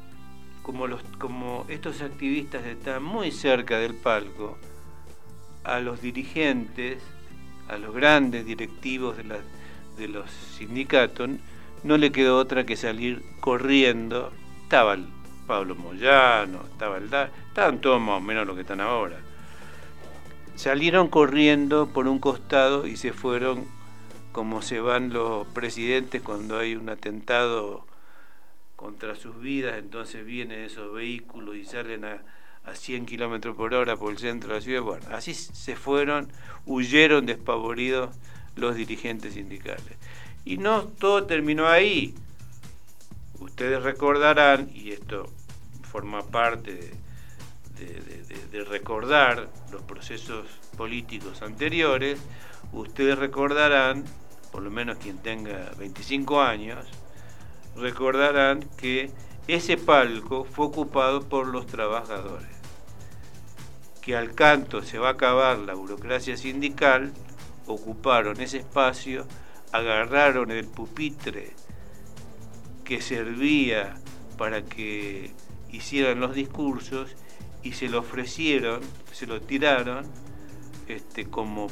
como estos activistas están muy cerca del palco, a los dirigentes, a los grandes directivos de los sindicatos, no le quedó otra que salir corriendo. Estaba el Pablo Moyano, estaban todos más o menos lo que están ahora. Salieron corriendo por un costado y se fueron como se van los presidentes cuando hay un atentado contra sus vidas. Entonces vienen esos vehículos y salen a 100 kilómetros por hora por el centro de la ciudad. Bueno, así se fueron, huyeron despavoridos los dirigentes sindicales. Y no todo terminó ahí. Ustedes recordarán, y esto forma parte de recordar los procesos políticos anteriores, ustedes recordarán, por lo menos quien tenga 25 años, recordarán que ese palco fue ocupado por los trabajadores, que al canto se va a acabar la burocracia sindical, ocuparon ese espacio, agarraron el pupitre que servía para que hicieran los discursos y se lo ofrecieron, se lo tiraron como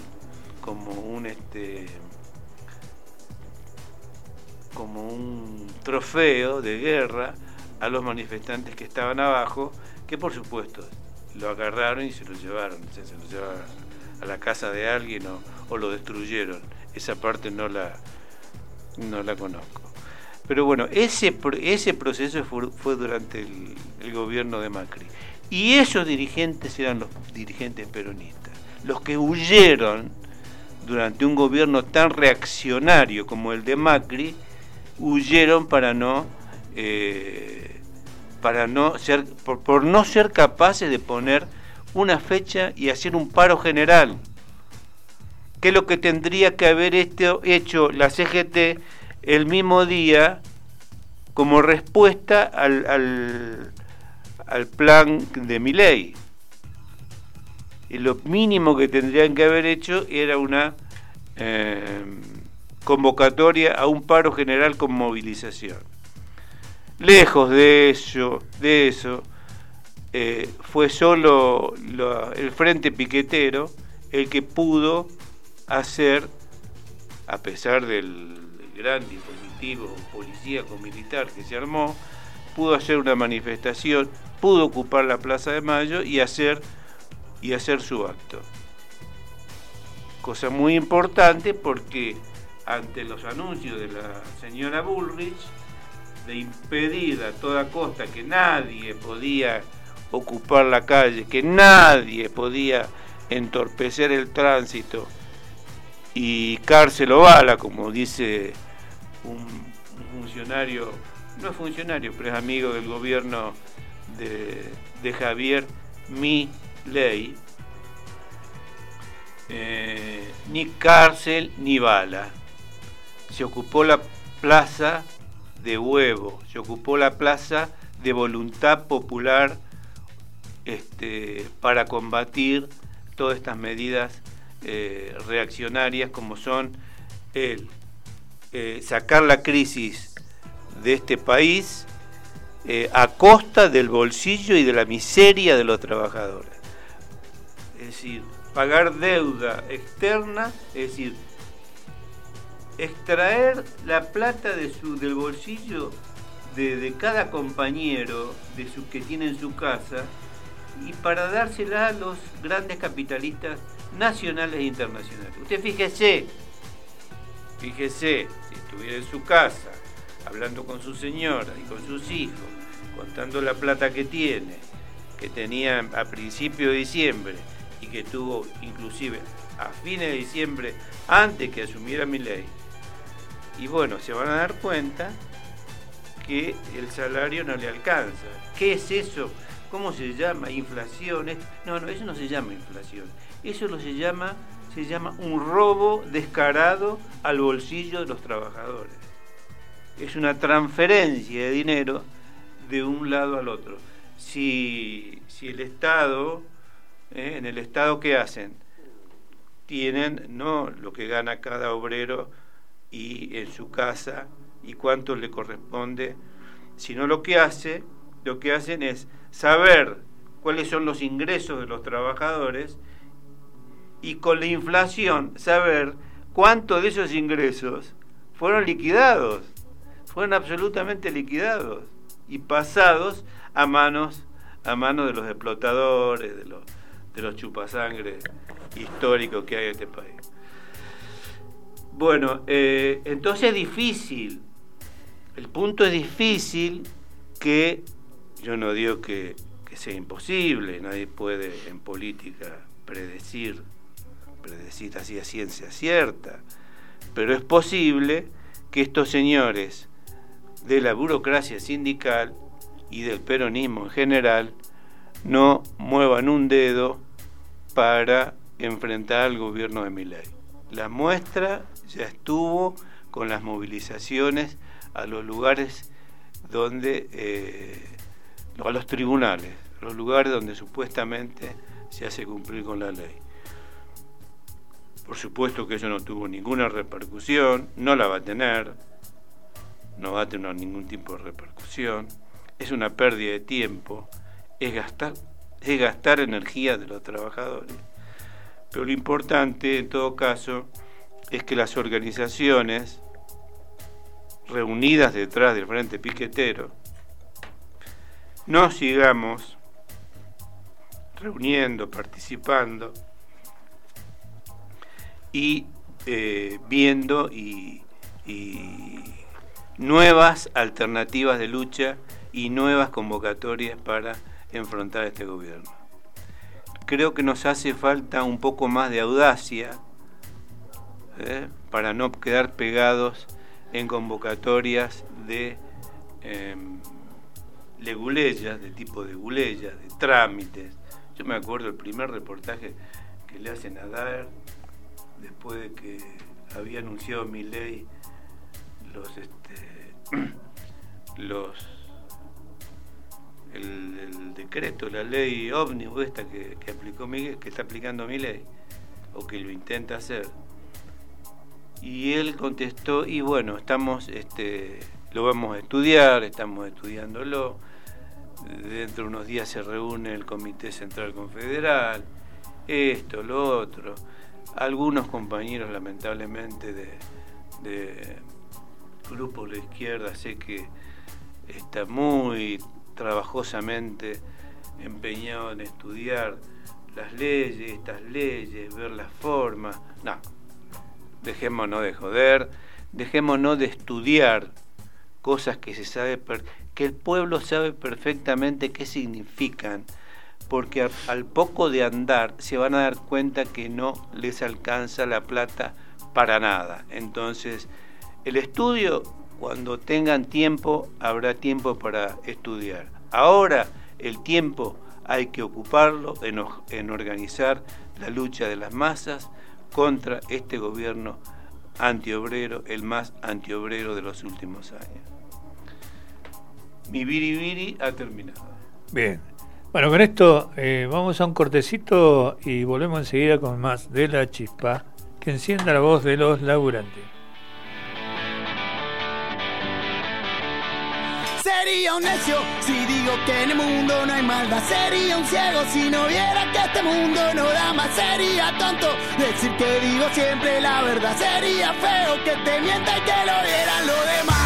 un trofeo de guerra a los manifestantes que estaban abajo, que por supuesto lo agarraron y se lo llevaron, se lo llevaron a la casa de alguien o lo destruyeron. Esa parte no la conozco. Pero bueno, ese proceso fue durante el gobierno de Macri. Y esos dirigentes eran los dirigentes peronistas, los que huyeron durante un gobierno tan reaccionario como el de Macri, huyeron por no ser capaces de poner una fecha y hacer un paro general, que es lo que tendría que haber hecho la CGT el mismo día como respuesta al plan de Milei. Y lo mínimo que tendrían que haber hecho era una convocatoria a un paro general con movilización. Lejos de eso, fue solo el Frente Piquetero el que pudo hacer, a pesar del gran dispositivo policíaco militar que se armó, pudo hacer una manifestación, pudo ocupar la Plaza de Mayo y hacer su acto. Cosa muy importante porque ante los anuncios de la señora Bullrich de impedir a toda costa que nadie podía ocupar la calle, que nadie podía entorpecer el tránsito y cárcel o bala, como dice un funcionario, no es funcionario, pero es amigo del gobierno de Javier Milei, ni cárcel ni bala. Se ocupó la plaza de Huevo, se ocupó la plaza de Voluntad Popular para combatir todas estas medidas reaccionarias, como son sacar la crisis de este país a costa del bolsillo y de la miseria de los trabajadores. Es decir, pagar deuda externa, es decir, extraer la plata del bolsillo de cada compañero que tiene en su casa y para dársela a los grandes capitalistas nacionales e internacionales. Usted fíjese, si estuviera en su casa, hablando con su señora y con sus hijos, contando la plata que tenía a principios de diciembre y que tuvo inclusive a fines de diciembre antes que asumiera Milei, y bueno, se van a dar cuenta que el salario no le alcanza. ¿Qué es eso? ¿Cómo se llama? ¿Inflación? No, eso no se llama inflación. Eso se llama un robo descarado al bolsillo de los trabajadores. Es una transferencia de dinero de un lado al otro. Si el Estado, en el Estado, ¿qué hacen? Tienen no lo que gana cada obrero y en su casa y cuánto le corresponde, sino lo que hacen es saber cuáles son los ingresos de los trabajadores y con la inflación saber cuánto de esos ingresos fueron liquidados, fueron absolutamente liquidados y pasados a manos de los explotadores, de los chupasangre históricos que hay en este país. Bueno, entonces es difícil, el punto es difícil, que yo no digo que sea imposible, nadie puede en política predecir así a ciencia cierta, pero es posible que estos señores de la burocracia sindical y del peronismo en general no muevan un dedo para enfrentar al gobierno de Milei. La muestra ya estuvo con las movilizaciones a los lugares donde, a los tribunales, los lugares donde supuestamente se hace cumplir con la ley. Por supuesto que eso no tuvo ninguna repercusión, no la va a tener, no va a tener ningún tipo de repercusión, es una pérdida de tiempo, es gastar energía de los trabajadores. Pero lo importante, en todo caso, es que las organizaciones reunidas detrás del Frente Piquetero no sigamos reuniendo, participando y viendo y nuevas alternativas de lucha y nuevas convocatorias para enfrentar a este gobierno. Creo que nos hace falta un poco más de audacia para no quedar pegados en convocatorias de leguleyas, de tipo de guleyas, de trámites. Yo me acuerdo el primer reportaje que le hacen a Daer después de que había anunciado Milei el decreto, la ley ómnibus esta que aplicó Miguel, que está aplicando Milei, o que lo intenta hacer. Y él contestó, y bueno, lo vamos a estudiar, estamos estudiándolo, dentro de unos días se reúne el Comité Central Confederal, esto, lo otro. Algunos compañeros, lamentablemente, de grupos de la izquierda, sé que está muy trabajosamente empeñado en estudiar las leyes, estas leyes, ver las formas. No, dejémonos de joder, dejémonos de estudiar cosas que se sabe, que el pueblo sabe perfectamente qué significan, porque al poco de andar se van a dar cuenta que no les alcanza la plata para nada. Entonces, el estudio, cuando tengan tiempo, habrá tiempo para estudiar. Ahora, el tiempo hay que ocuparlo en organizar la lucha de las masas contra este gobierno antiobrero, el más antiobrero de los últimos años. Mi biribiri ha terminado. Bien. Bueno, con esto vamos a un cortecito y volvemos enseguida con más de La Chispa, que encienda la voz de los laburantes. Sería un necio si digo que en el mundo no hay maldad. Sería un ciego si no viera que este mundo no da más. Sería tonto decir que digo siempre la verdad. Sería feo que te mienta y que lo vieran los demás.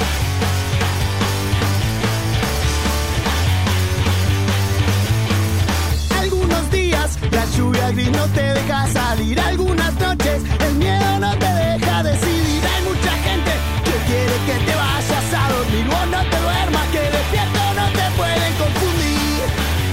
Algunos días la lluvia gris no te deja salir. Algunas noches el miedo no te deja decidir. Hay mucha gente que quiere que te vayas a dormir. Vos no te duermas, que despierto no te pueden confundir.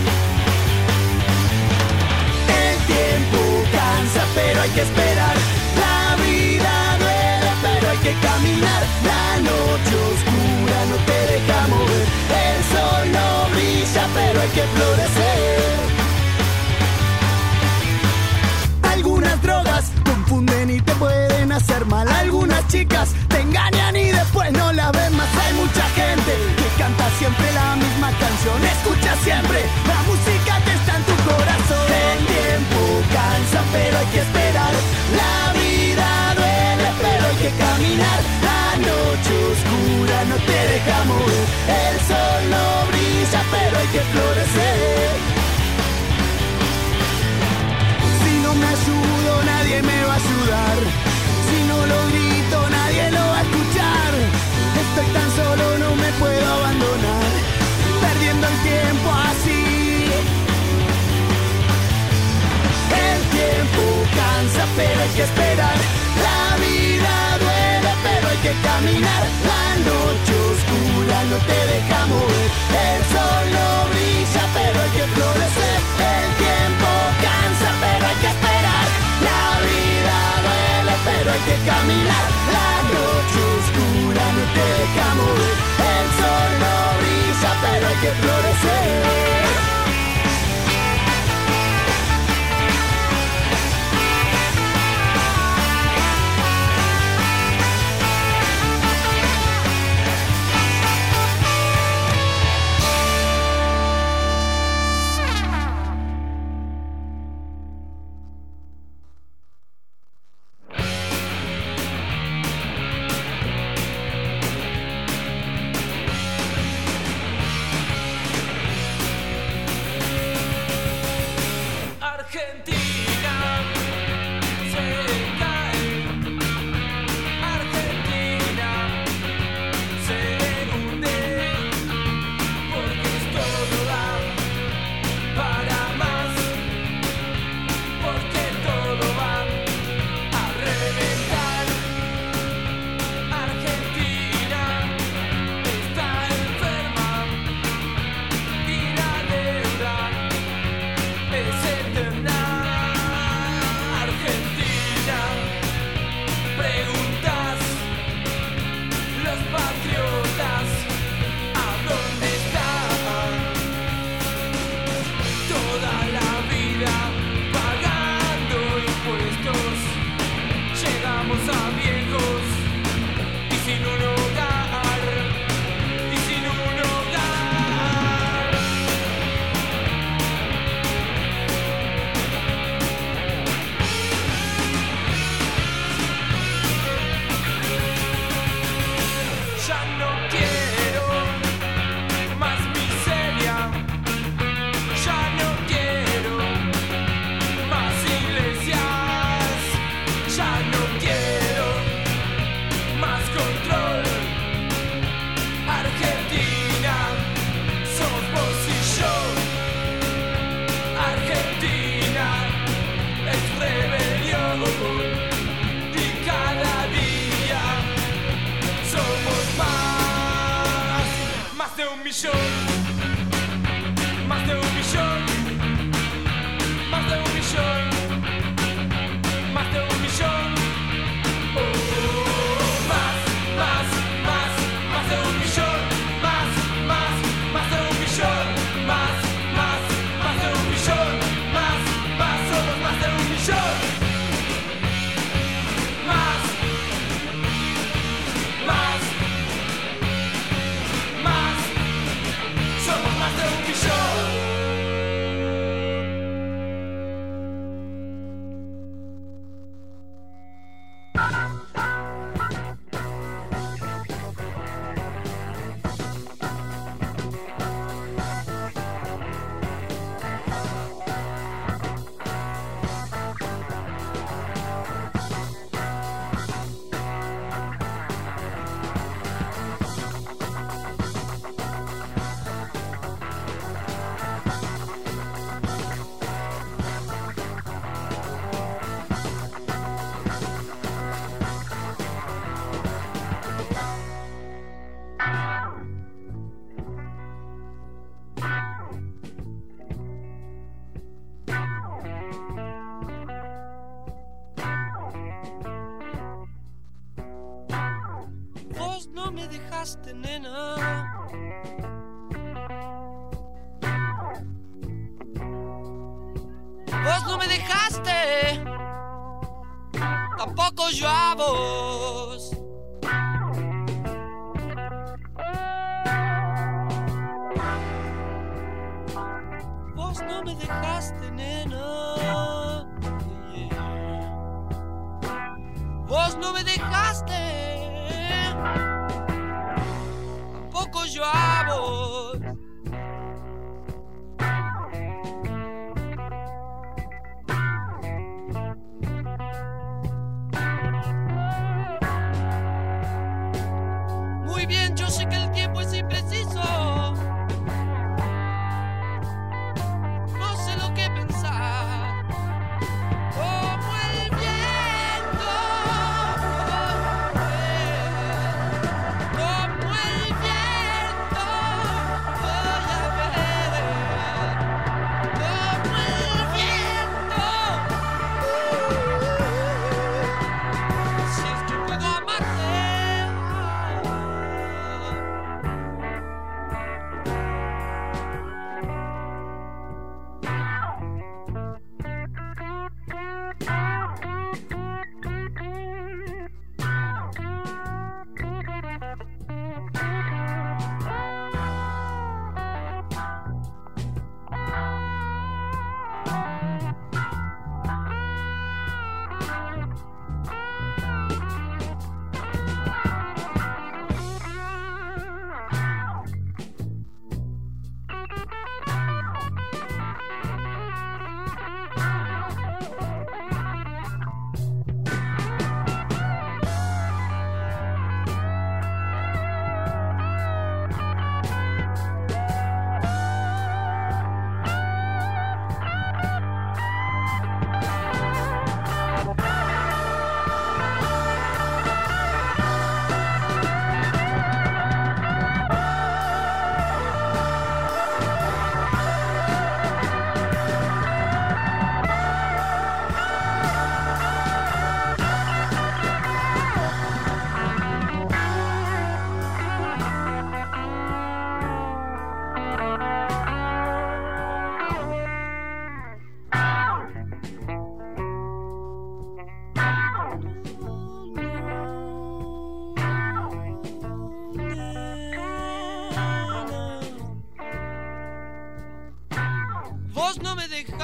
El tiempo cansa, pero hay que esperar. La vida duele, pero hay que caminar. La noche oscura no te deja mover. El sol no brilla, pero hay que florecer. Algunas drogas confunden y te pueden hacer mal. Algunas chicas te engañan y después no la ven más. Hay mucha gente que canta siempre la misma canción. Escucha siempre la música que está en tu corazón. El tiempo cansa, pero hay que esperar. La vida duele, pero hay que caminar. La noche oscura no te deja mover. El sol no brilla, pero hay que florecer. Si no me ayudo, nadie me va a ayudar. Si no lo grito, nadie lo va a escuchar. Estoy tan solo, no me puedo abandonar, perdiendo el tiempo así. El tiempo cansa, pero hay que esperar. La vida duele, pero hay que caminar. La noche oscura no te deja mover. El sol no brilla, pero hay que florecer. El tiempo cansa, pero hay que esperar. La vida duele, pero hay que caminar. La noche oscura no te deja mover. El sol no brilla, pero hay que florecer. patriotas, ¿a dónde están? Toda la vida pagando impuestos, llegamos a viejos y sin un hogar, y sin un hogar. Ya no quiero más miseria, ya no quiero más iglesias, ya no quiero más control. Argentina, sos vos y yo. Argentina es rebelión y cada día somos más de un millón, más de un millón, más de un millón, más de un millón. Oh, más de un millón, más de un millón, más de un millón, somos más de un millón. Más, somos más de un millón. Vos no me dejaste, nena. Vos no me dejaste, tampoco yo a vos. Vos no me dejaste, nena. Vos no me dejaste, tampoco yo a vos. Muy bien, yo sé que el tiempo es impreciso. No sé lo que pensar. Como el viento.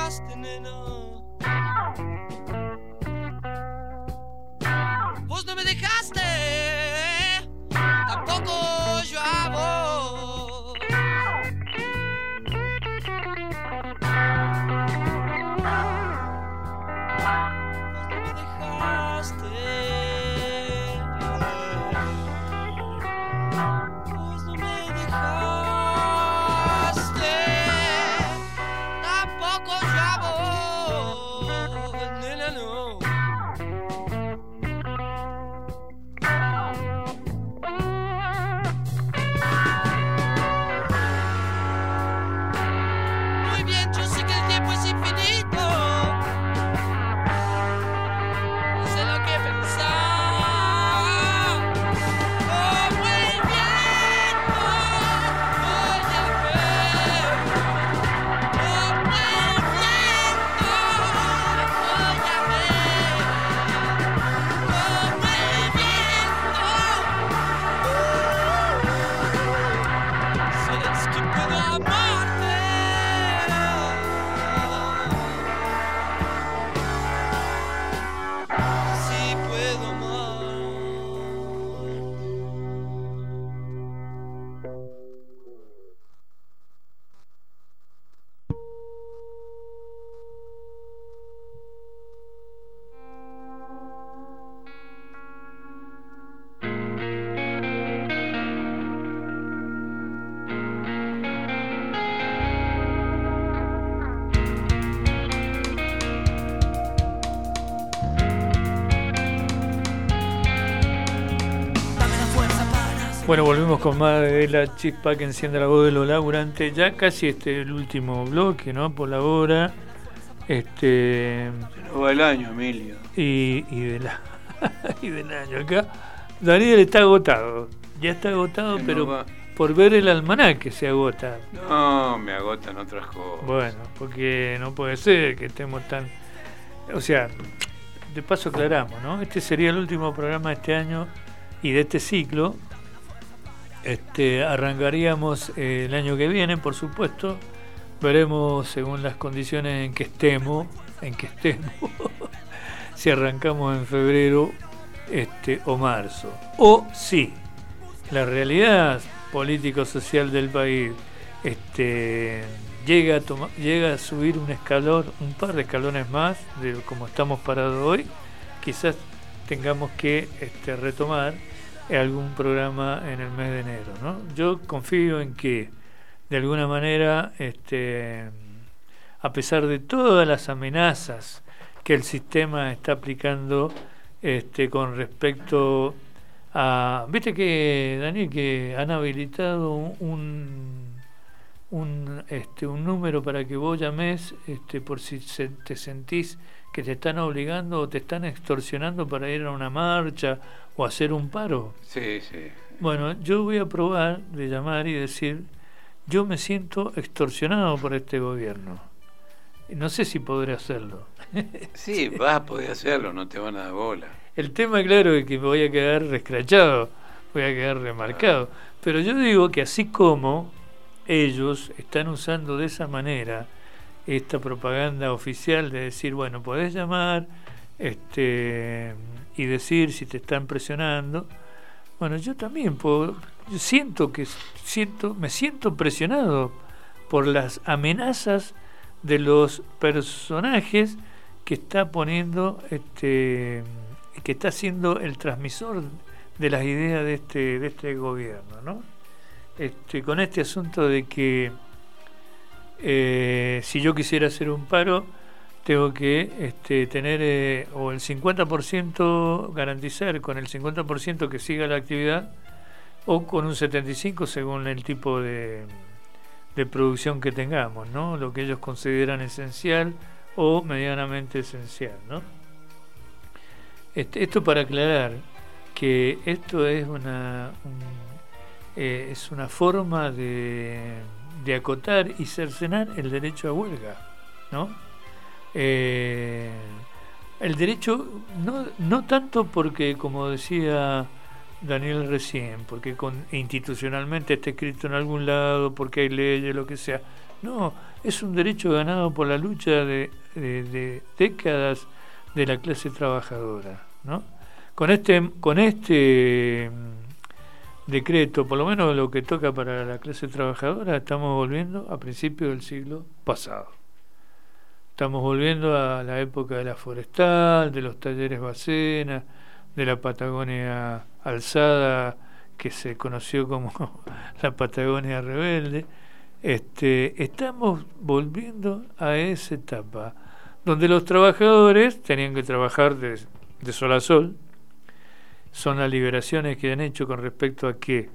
dejaste, nena. Vos no me dejaste, tampoco yo a vos. Vos no me dejaste. Vos no me dejaste, tampoco yo a vos, nena, no. Muy bien, yo sé que el tiempo es infinito. No sé lo que pensar. Oh, muy bien, óyame. Oh, muy bien, óyame. Oh, muy bien, ¿sabes que puedo amarte? Sí puedo amar. Dame la fuerza para Bueno, volvemos con más de la chispa que enciende la voz de los laburantes. Ya casi el último bloque, ¿no? Por la hora. Se nos va el año, Emilio. Y del año. Acá Daniel está agotado. Ya está agotado, Se nos pero va. por ver el almanaque se agota. No, me agotan otras cosas. Bueno, porque no puede ser que estemos tan... O sea, de paso aclaramos, ¿no? Este sería el último programa de este año y de este ciclo. Arrancaríamos el año que viene, por supuesto. Veremos según las condiciones en que estemos, si arrancamos en febrero o marzo. O si la realidad político-social del país llega a subir un par de escalones más de como estamos parados hoy, quizás tengamos que retomar algún programa en el mes de enero, ¿no? Yo confío en que de alguna manera, a pesar de todas las amenazas que el sistema está aplicando con respecto a... Viste que, Daniel, que han habilitado un número para que vos llames por si te sentís que te están obligando o te están extorsionando para ir a una marcha o hacer un paro. Sí, sí. Bueno, yo voy a probar de llamar y decir: yo me siento extorsionado por este gobierno. No sé si podré hacerlo. Sí, vas a poder hacerlo, no te van a dar bola. El tema, claro, es que me voy a quedar rescrachado, voy a quedar remarcado. Pero yo digo que así como ellos están usando de esa manera esta propaganda oficial de decir, bueno, podés llamar y decir si te están presionando. Bueno, yo también puedo, me siento presionado por las amenazas de los personajes que está poniendo que está siendo el transmisor de las ideas de este gobierno, ¿no? Con este asunto de que si yo quisiera hacer un paro tengo que tener o el 50%, garantizar con el 50% que siga la actividad, o con un 75% según el tipo de producción que tengamos, ¿no? Lo que ellos consideran esencial o medianamente esencial, ¿no? Esto para aclarar que esto es una forma de acotar y cercenar el derecho a huelga, ¿no? El derecho no tanto porque, como decía Daniel recién, porque institucionalmente está escrito en algún lado, porque hay leyes, lo que sea. No, es un derecho ganado por la lucha de décadas de la clase trabajadora, ¿no? Con este decreto, por lo menos lo que toca para la clase trabajadora, estamos volviendo a principios del siglo pasado. Estamos volviendo a la época de la forestal, de los talleres Bacena, de la Patagonia alzada, que se conoció como la Patagonia rebelde. Estamos volviendo a esa etapa donde los trabajadores tenían que trabajar de sol a sol. Son las liberaciones que han hecho con respecto a que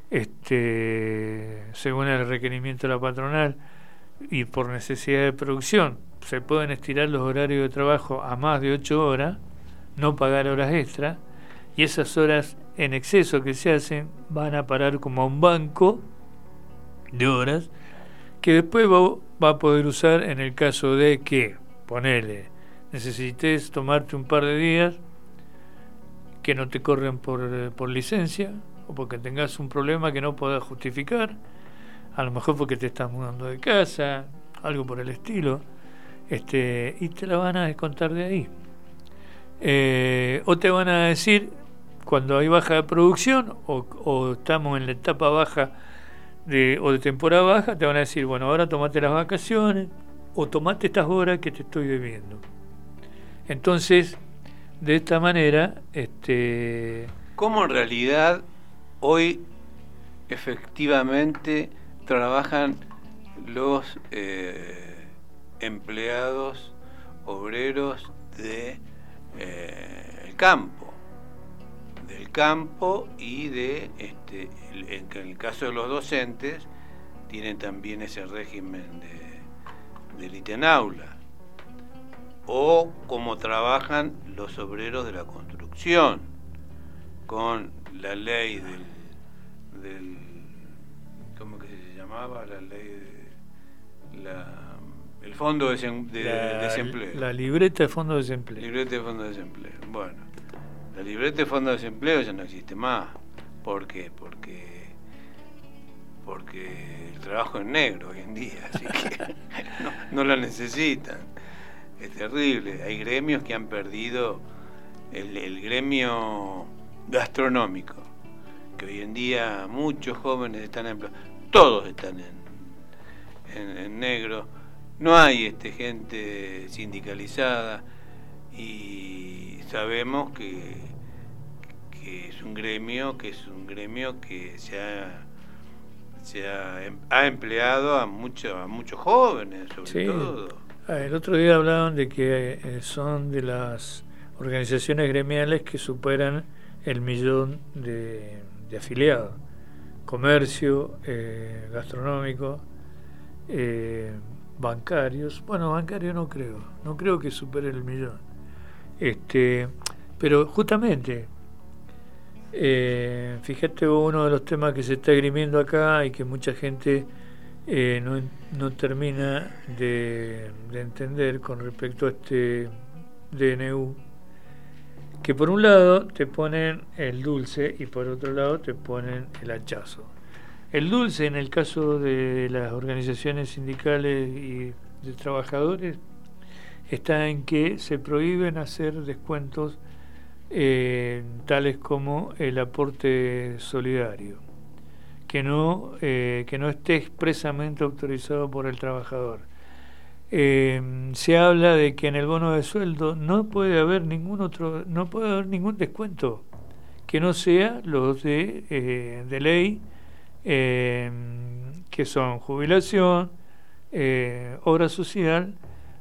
según el requerimiento de la patronal y por necesidad de producción se pueden estirar los horarios de trabajo a más de 8 horas, no pagar horas extra, y esas horas en exceso que se hacen van a parar como a un banco de horas que después va a poder usar en el caso de que, ponele, necesites tomarte un par de días que no te corren por licencia o porque tengas un problema que no puedas justificar, a lo mejor porque te estás mudando de casa, algo por el estilo, y te la van a descontar de ahí. O te van a decir, cuando hay baja de producción o estamos en la etapa baja o de temporada baja, te van a decir, bueno, ahora tomate las vacaciones o tomate estas horas que te estoy debiendo. Entonces, de esta manera, ¿cómo en realidad hoy efectivamente trabajan los empleados obreros del campo y en el caso de los docentes tienen también ese régimen del ITENAULA, o cómo trabajan los obreros de la construcción con la ley del ¿cómo que se llamaba? La ley el fondo de desempleo. La libreta de fondo de desempleo. Libreta de fondo de desempleo. Bueno, la libreta de fondo de desempleo ya no existe más. ¿Por qué? Porque el trabajo es negro hoy en día, así que no la necesitan. Es terrible. Hay gremios que han perdido el gremio gastronómico, que hoy en día muchos jóvenes están empleados, todos están en negro. No hay gente sindicalizada y sabemos que es un gremio que ha empleado a muchos jóvenes, sobre todo. El otro día hablaban de que son de las organizaciones gremiales que superan el 1.000.000 de afiliados. Comercio, gastronómico, bancarios. Bueno, bancarios no creo que supere el 1.000.000. Pero justamente, fíjate, uno de los temas que se está esgrimiendo acá y que mucha gente no termina de entender con respecto a este DNU, que por un lado te ponen el dulce y por otro lado te ponen el hachazo. El dulce, en el caso de las organizaciones sindicales y de trabajadores, está en que se prohíben hacer descuentos tales como el aporte solidario, que no esté expresamente autorizado por el trabajador. Se habla de que en el bono de sueldo no puede haber ningún descuento que no sea los de ley, que son jubilación, obra social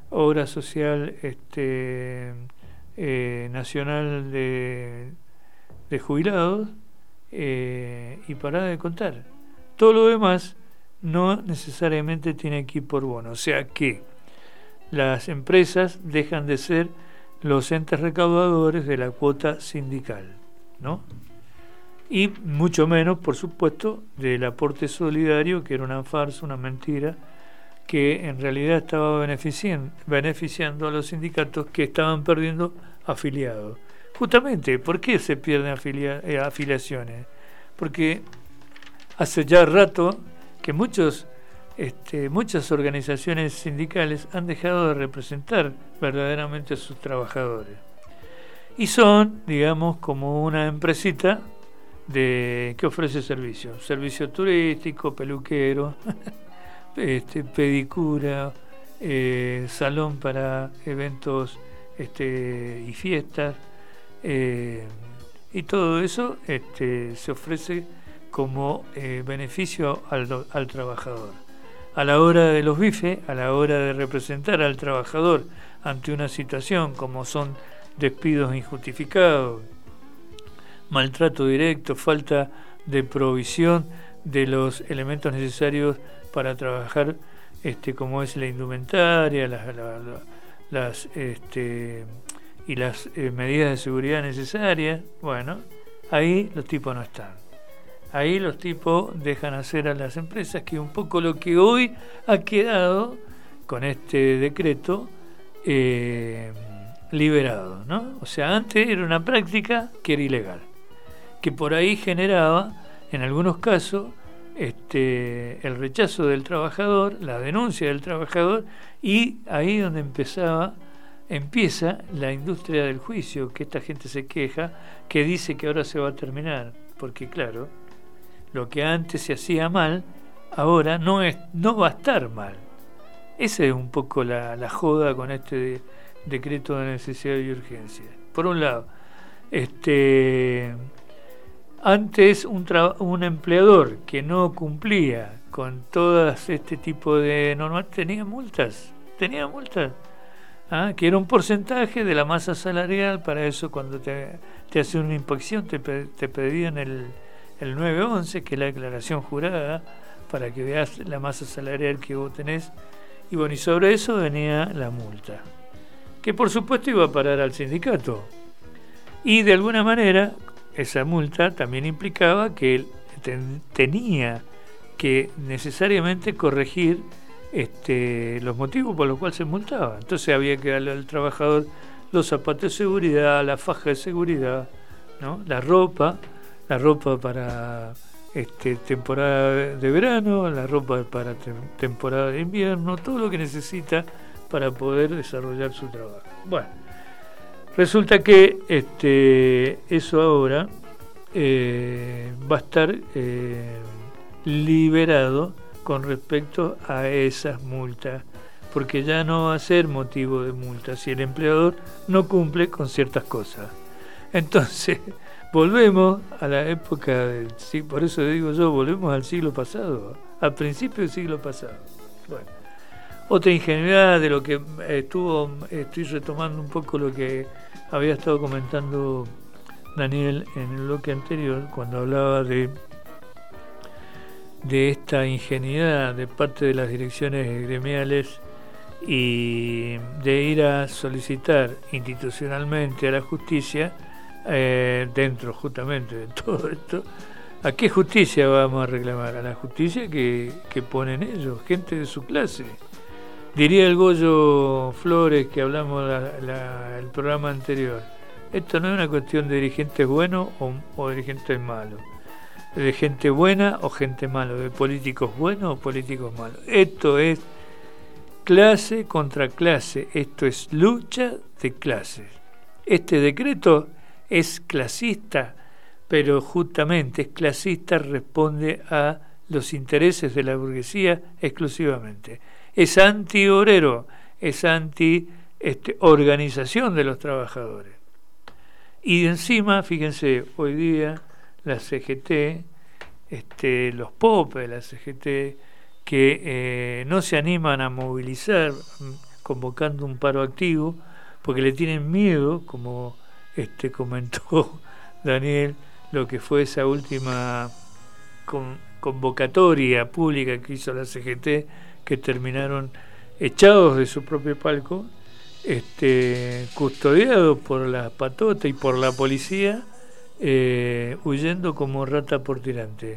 nacional de jubilados, y para de contar. Todo lo demás no necesariamente tiene que ir por bono, o sea que las empresas dejan de ser los entes recaudadores de la cuota sindical, ¿no? Y mucho menos, por supuesto, del aporte solidario, que era una farsa, una mentira, que en realidad estaba beneficiando a los sindicatos que estaban perdiendo afiliados. Justamente, ¿por qué se pierden afiliaciones? Porque hace ya rato que muchos muchas organizaciones sindicales han dejado de representar verdaderamente a sus trabajadores. Y son, digamos, como una empresita que ofrece servicio turístico, peluquero, pedicura, salón para eventos y fiestas, y todo eso se ofrece como beneficio al trabajador. A la hora de los bifes, a la hora de representar al trabajador ante una situación como son despidos injustificados, maltrato directo, falta de provisión de los elementos necesarios para trabajar, como es la indumentaria, las medidas de seguridad necesarias, bueno, ahí los tipos no están. Ahí los tipos dejan hacer a las empresas, que es un poco lo que hoy ha quedado con este decreto liberado, ¿no? O sea, antes era una práctica que era ilegal, que por ahí generaba, en algunos casos, el rechazo del trabajador, la denuncia del trabajador, y ahí donde empieza la industria del juicio, que esta gente se queja, que dice que ahora se va a terminar, porque claro, lo que antes se hacía mal, ahora no va a estar mal. Esa es un poco la joda con este decreto de necesidad y urgencia. Por un lado, antes un empleador que no cumplía con todas este tipo de normas tenía multas, que era un porcentaje de la masa salarial. Para eso, cuando te hacen una inspección, te pedían el 911, que es la declaración jurada, para que veas la masa salarial que vos tenés, y bueno, y sobre eso venía la multa, que por supuesto iba a parar al sindicato, y de alguna manera esa multa también implicaba que él tenía que necesariamente corregir los motivos por los cuales se multaba. Entonces había que darle al trabajador los zapatos de seguridad, la faja de seguridad, ¿no? La ropa para temporada de verano, la ropa para temporada de invierno, todo lo que necesita para poder desarrollar su trabajo. Bueno, resulta que eso ahora va a estar liberado con respecto a esas multas, porque ya no va a ser motivo de multa si el empleador no cumple con ciertas cosas. Entonces, volvemos a la época por eso digo yo, volvemos al siglo pasado, al principio del siglo pasado. Bueno, otra ingenuidad de lo que estoy retomando un poco lo que había estado comentando Daniel en el bloque anterior, cuando hablaba de esta ingenuidad de parte de las direcciones gremiales y de ir a solicitar institucionalmente a la justicia, dentro justamente de todo esto. ¿A qué justicia vamos a reclamar? A la justicia que ponen ellos, gente de su clase. Diría el Goyo Flores, que hablamos el programa anterior, esto no es una cuestión de dirigentes buenos o dirigentes malos, de gente buena o gente mala, de políticos buenos o políticos malos. Esto es clase contra clase, esto es lucha de clases. Este decreto es clasista, pero justamente es clasista, responde a los intereses de la burguesía exclusivamente. Es anti-obrero, es anti-organización de los trabajadores. Y encima, fíjense, hoy día la CGT, los POP de la CGT, que no se animan a movilizar convocando un paro activo, porque le tienen miedo, como comentó Daniel, lo que fue esa última convocatoria pública que hizo la CGT, que terminaron echados de su propio palco, custodiados por la patota y por la policía, huyendo como rata por tirante.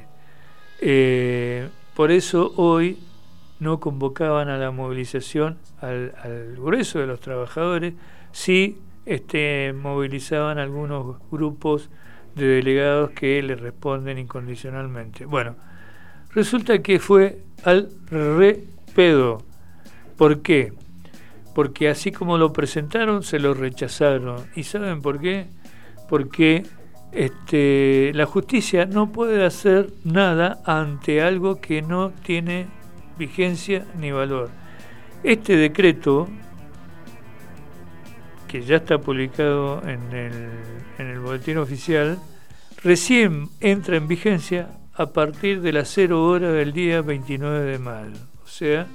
Por eso hoy no convocaban a la movilización al grueso de los trabajadores, sí movilizaban algunos grupos de delegados que le responden incondicionalmente. Bueno, resulta que fue al re pedo. ¿Por qué? Porque así como lo presentaron, se lo rechazaron. ¿Y saben por qué? Porque la justicia no puede hacer nada ante algo que no tiene vigencia ni valor. Este decreto, que ya está publicado en el boletín oficial, recién entra en vigencia a partir de las 0 horas del día 29 de mayo, o sea,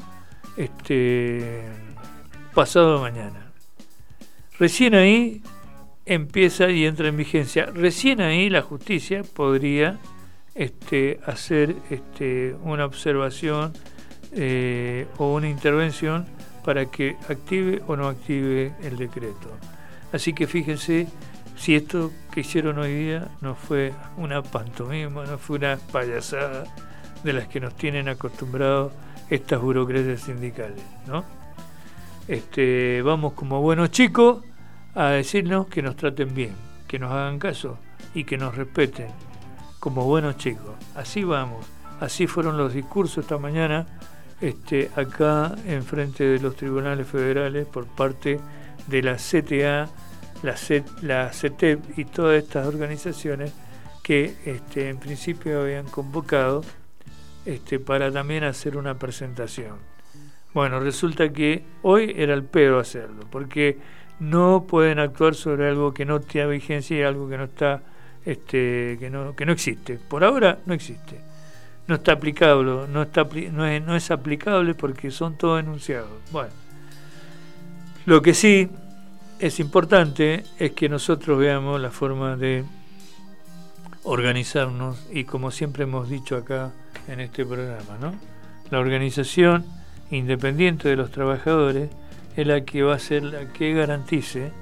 pasado mañana. Recién ahí empieza y entra en vigencia. Recién ahí la justicia podría hacer una observación o una intervención para que active o no active el decreto. Así que fíjense si esto que hicieron hoy día no fue una pantomima, no fue una payasada de las que nos tienen acostumbrados estas burocracias sindicales, ¿no? Vamos como buenos chicos a decirnos que nos traten bien, que nos hagan caso y que nos respeten como buenos chicos. Así vamos, así fueron los discursos esta mañana acá en frente de los tribunales federales por parte de la CTA, la CETEP y todas estas organizaciones que en principio habían convocado para también hacer una presentación. Bueno, resulta que hoy era el pedo hacerlo, porque no pueden actuar sobre algo que no tiene vigencia y algo que no está que no existe. Por ahora no existe. No está aplicable, no es aplicable porque son todos enunciados. Bueno, lo que sí es importante es que nosotros veamos la forma de organizarnos y, como siempre hemos dicho acá en este programa, ¿no? La organización independiente de los trabajadores es la que va a ser la que garantice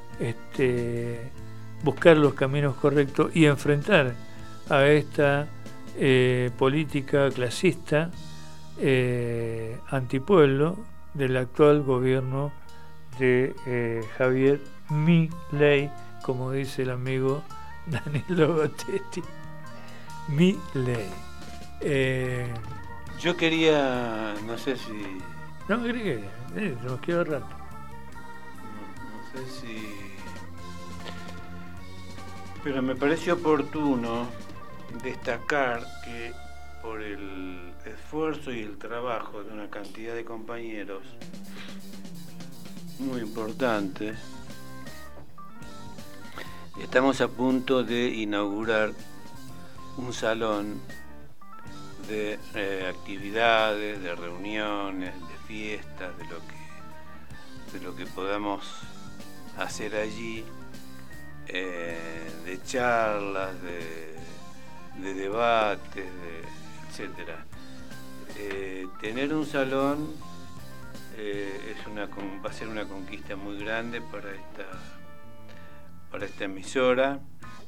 buscar los caminos correctos y enfrentar a esta política clasista antipueblo del actual gobierno de Javier Milei, como dice el amigo Danilo Gottetti. Milei. Yo quería, no sé si... No, creo que nos queda rato. No sé si... Pero me pareció oportuno destacar que por el esfuerzo y el trabajo de una cantidad de compañeros muy importante, estamos a punto de inaugurar un salón de actividades, de reuniones, de fiestas, de lo que podamos hacer allí, de charlas, de debates, etcétera. Tener un salón va a ser una conquista muy grande para esta emisora,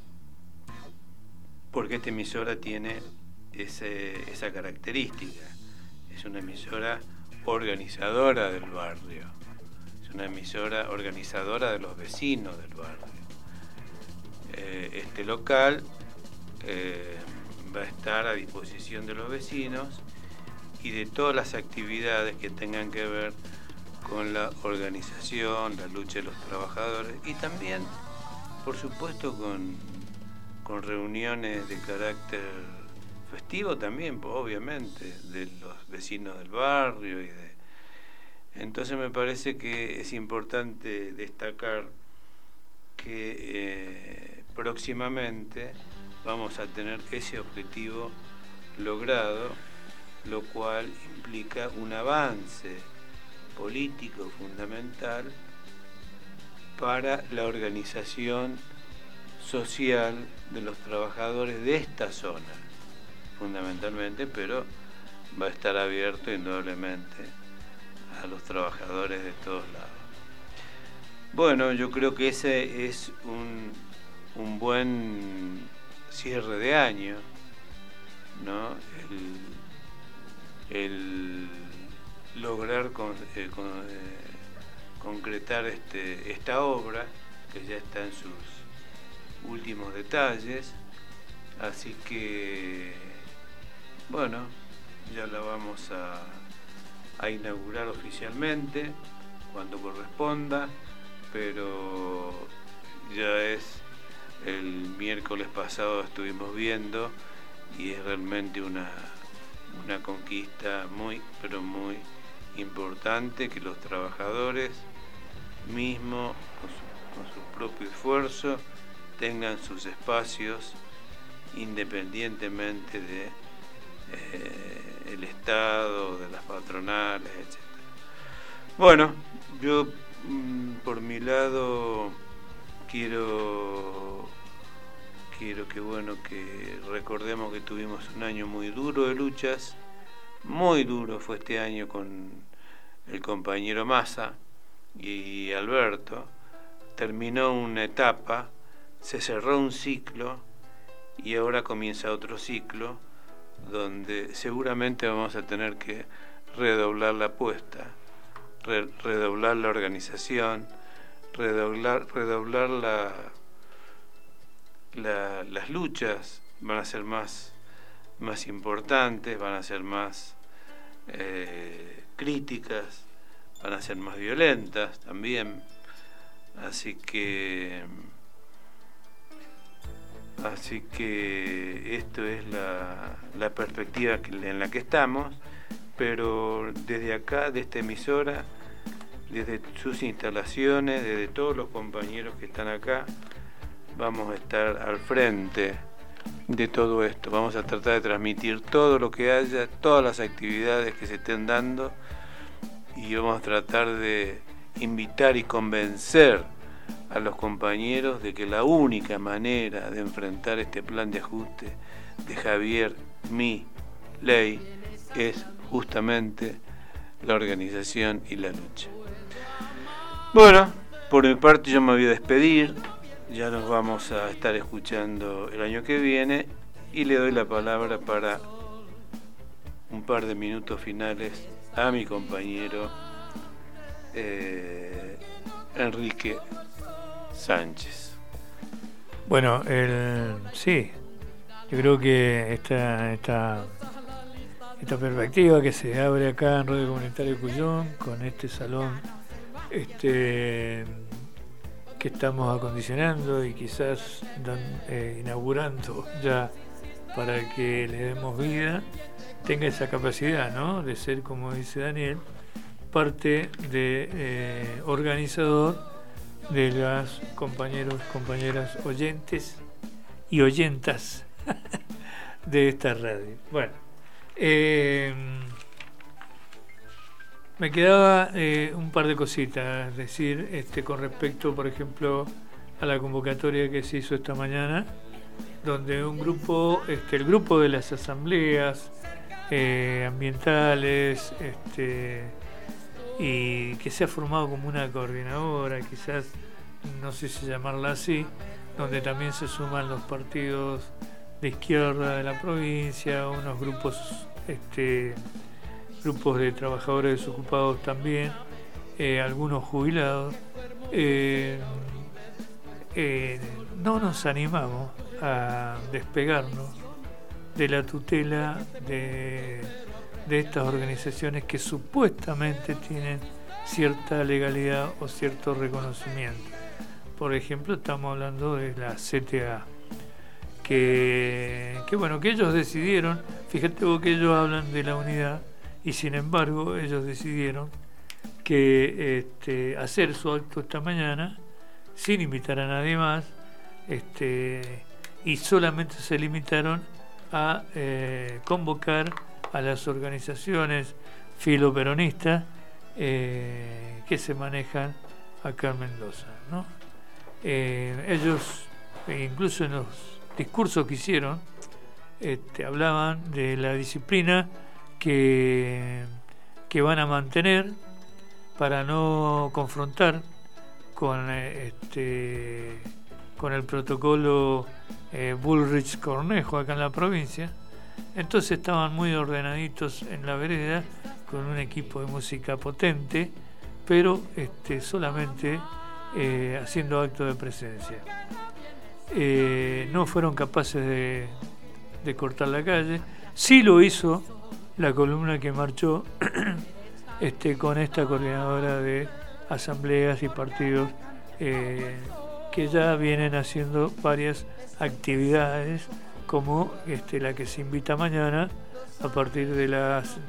porque esta emisora tiene esa característica. Es una emisora organizadora del barrio, es una emisora organizadora de los vecinos del barrio. Este local va a estar a disposición de los vecinos y de todas las actividades que tengan que ver con la organización, la lucha de los trabajadores y también, por supuesto, con reuniones de carácter festivo también, obviamente, de los vecinos del barrio Entonces me parece que es importante destacar que próximamente vamos a tener ese objetivo logrado, lo cual implica un avance político fundamental para la organización social de los trabajadores de esta zona, fundamentalmente, pero va a estar abierto indudablemente a los trabajadores de todos lados. Bueno, yo creo que ese es un buen cierre de año, ¿no? El lograr concretar esta obra, que ya está en sus últimos detalles. Así que, bueno, ya la vamos a inaugurar oficialmente cuando corresponda, pero ya es el miércoles pasado estuvimos viendo y es realmente una conquista muy, pero muy importante que los trabajadores mismos con su propio esfuerzo tengan sus espacios independientemente de el Estado, de las patronales, etc. Bueno, yo por mi lado quiero que recordemos que tuvimos un año muy duro de luchas, muy duro fue este año con el compañero Massa y Alberto. Terminó una etapa, se cerró un ciclo y ahora comienza otro ciclo donde seguramente vamos a tener que redoblar la apuesta, redoblar la organización, redoblar las luchas, van a ser más importantes, van a ser más críticas, van a ser más violentas también, así que esto es la perspectiva en la que estamos, pero desde acá, de esta emisora, desde sus instalaciones, desde todos los compañeros que están acá, vamos a estar al frente de todo esto, vamos a tratar de transmitir todo lo que haya, todas las actividades que se estén dando, y vamos a tratar de invitar y convencer a los compañeros de que la única manera de enfrentar este plan de ajuste de Javier Milei es justamente la organización y la lucha. Bueno, por mi parte yo me voy a despedir, ya nos vamos a estar escuchando el año que viene y le doy la palabra para un par de minutos finales a mi compañero Enrique Sánchez. Bueno, sí, yo creo que esta perspectiva que se abre acá en Radio Comunitaria de Cuyón, con este salón que estamos acondicionando y quizás inaugurando ya para que le demos vida, tenga esa capacidad, ¿no?, de ser, como dice Daniel, parte de organizador de las compañeras oyentes y oyentas de esta radio. Bueno, me quedaba un par de cositas, es decir, con respecto, por ejemplo, a la convocatoria que se hizo esta mañana, donde un grupo, el grupo de las asambleas ambientales, y que se ha formado como una coordinadora, quizás, no sé si llamarla así, donde también se suman los partidos de izquierda de la provincia, unos grupos de trabajadores desocupados también, algunos jubilados. No nos animamos a despegarnos de la tutela de estas organizaciones que supuestamente tienen cierta legalidad o cierto reconocimiento. Por ejemplo, estamos hablando de la CTA, que ellos decidieron, fíjate vos que ellos hablan de la unidad, y sin embargo ellos decidieron que hacer su acto esta mañana sin invitar a nadie más, y solamente se limitaron a convocar a las organizaciones filoperonistas que se manejan acá en Mendoza, ¿no? Ellos, incluso en los discursos que hicieron, hablaban de la disciplina que van a mantener para no confrontar con el protocolo Bullrich-Cornejo acá en la provincia. Entonces estaban muy ordenaditos en la vereda, con un equipo de música potente, pero solamente haciendo acto de presencia. No fueron capaces de cortar la calle. Sí lo hizo la columna que marchó con esta coordinadora de asambleas y partidos que ya vienen haciendo varias actividades, como la que se invita mañana a partir de las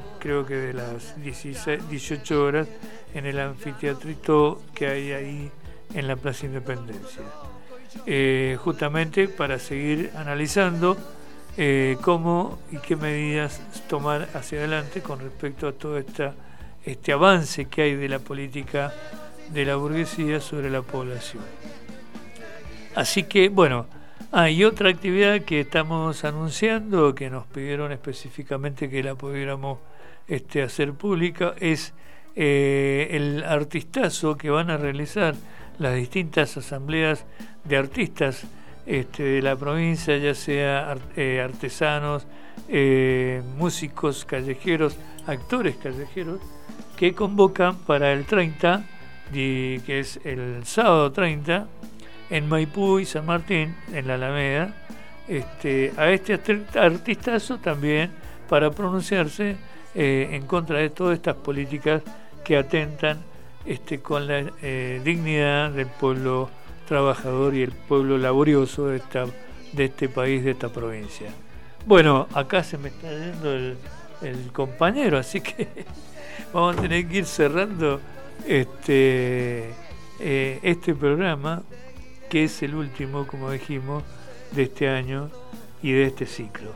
18 horas en el anfiteatrito que hay ahí en la Plaza Independencia, justamente para seguir analizando cómo y qué medidas tomar hacia adelante con respecto a todo este avance que hay de la política de la burguesía sobre la población. Así que, bueno, hay otra actividad que estamos anunciando, que nos pidieron específicamente que la pudiéramos hacer pública, es el artistazo que van a realizar las distintas asambleas de artistas de la provincia, ya sea artesanos, músicos callejeros, actores callejeros, que convocan para el 30, que es el sábado 30, en Maipú y San Martín, en la Alameda, a este artistazo también para pronunciarse en contra de todas estas políticas que atentan con la dignidad del pueblo trabajador y el pueblo laborioso de este país, de esta provincia. Bueno, acá se me está yendo el compañero, así que vamos a tener que ir cerrando este programa, que es el último, como dijimos, de este año y de este ciclo.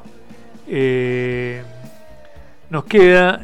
Nos queda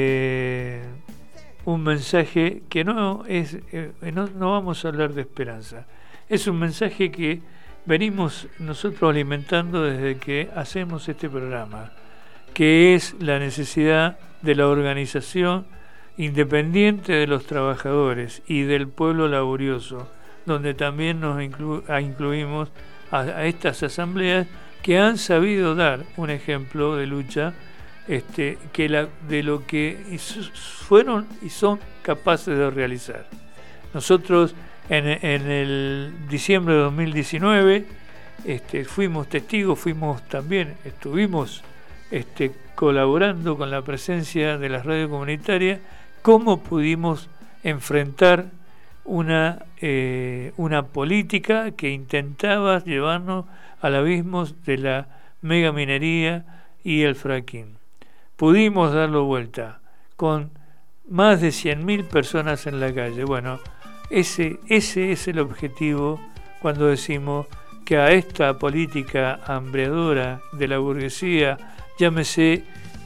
un mensaje que no vamos a hablar de esperanza. Es un mensaje que venimos nosotros alimentando desde que hacemos este programa, que es la necesidad de la organización independiente de los trabajadores y del pueblo laborioso, donde también nos incluimos a estas asambleas que han sabido dar un ejemplo de lucha de lo que fueron y son capaces de realizar. Nosotros en el diciembre de 2019 fuimos testigos, estuvimos colaborando con la presencia de las radios comunitarias, cómo pudimos enfrentar una política que intentaba llevarnos al abismo de la megaminería y el fracking. Pudimos darlo vuelta con más de 100.000 personas en la calle. Bueno, ese es el objetivo cuando decimos que a esta política hambreadora de la burguesía, llámese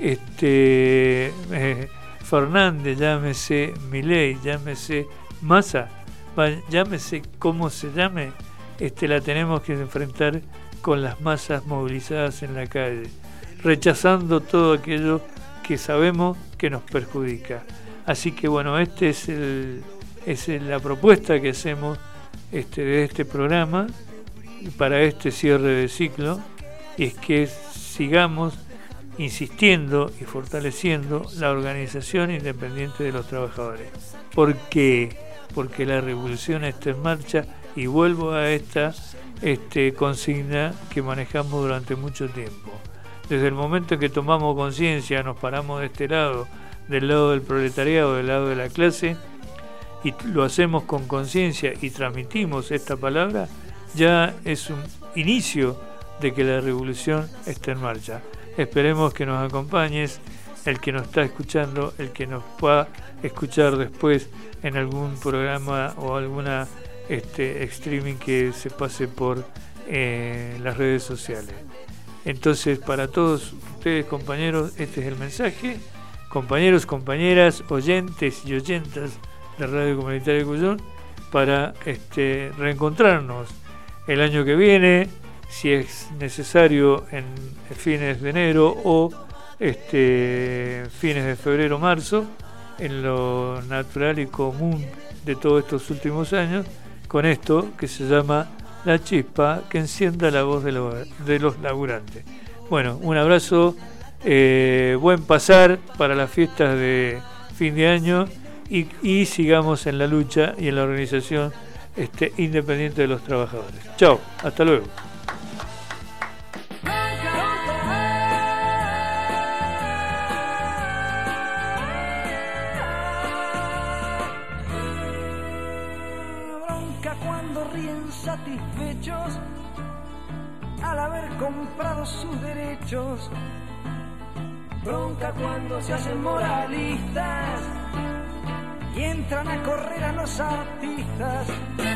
Fernández, llámese Milei, llámese Massa, llámese como se llame, la tenemos que enfrentar con las masas movilizadas en la calle, rechazando todo aquello que sabemos que nos perjudica. Así que bueno, es la propuesta que hacemos de este programa para este cierre de ciclo, y es que sigamos insistiendo y fortaleciendo la organización independiente de los trabajadores. ¿Por qué? Porque la revolución está en marcha, y vuelvo a esta consigna que manejamos durante mucho tiempo. Desde el momento en que tomamos conciencia, nos paramos de este lado, del lado del proletariado, del lado de la clase, y lo hacemos con conciencia y transmitimos esta palabra, ya es un inicio de que la revolución está en marcha. Esperemos que nos acompañes, el que nos está escuchando, el que nos pueda escuchar después en algún programa o alguna streaming que se pase por las redes sociales. Entonces, para todos ustedes, compañeros, este es el mensaje. Compañeros, compañeras, oyentes y oyentas de Radio Comunitaria de Cuyón, para reencontrarnos el año que viene, si es necesario en fines de enero o fines de febrero, marzo, en lo natural y común de todos estos últimos años, con esto que se llama La Chispa, que encienda la voz de los laburantes. Bueno, un abrazo, buen pasar para las fiestas de fin de año, y sigamos en la lucha y en la organización independiente de los trabajadores. Chao, hasta luego. satisfechos al haber comprado sus derechos. Bronca cuando se hacen moralistas y entran a correr a los artistas.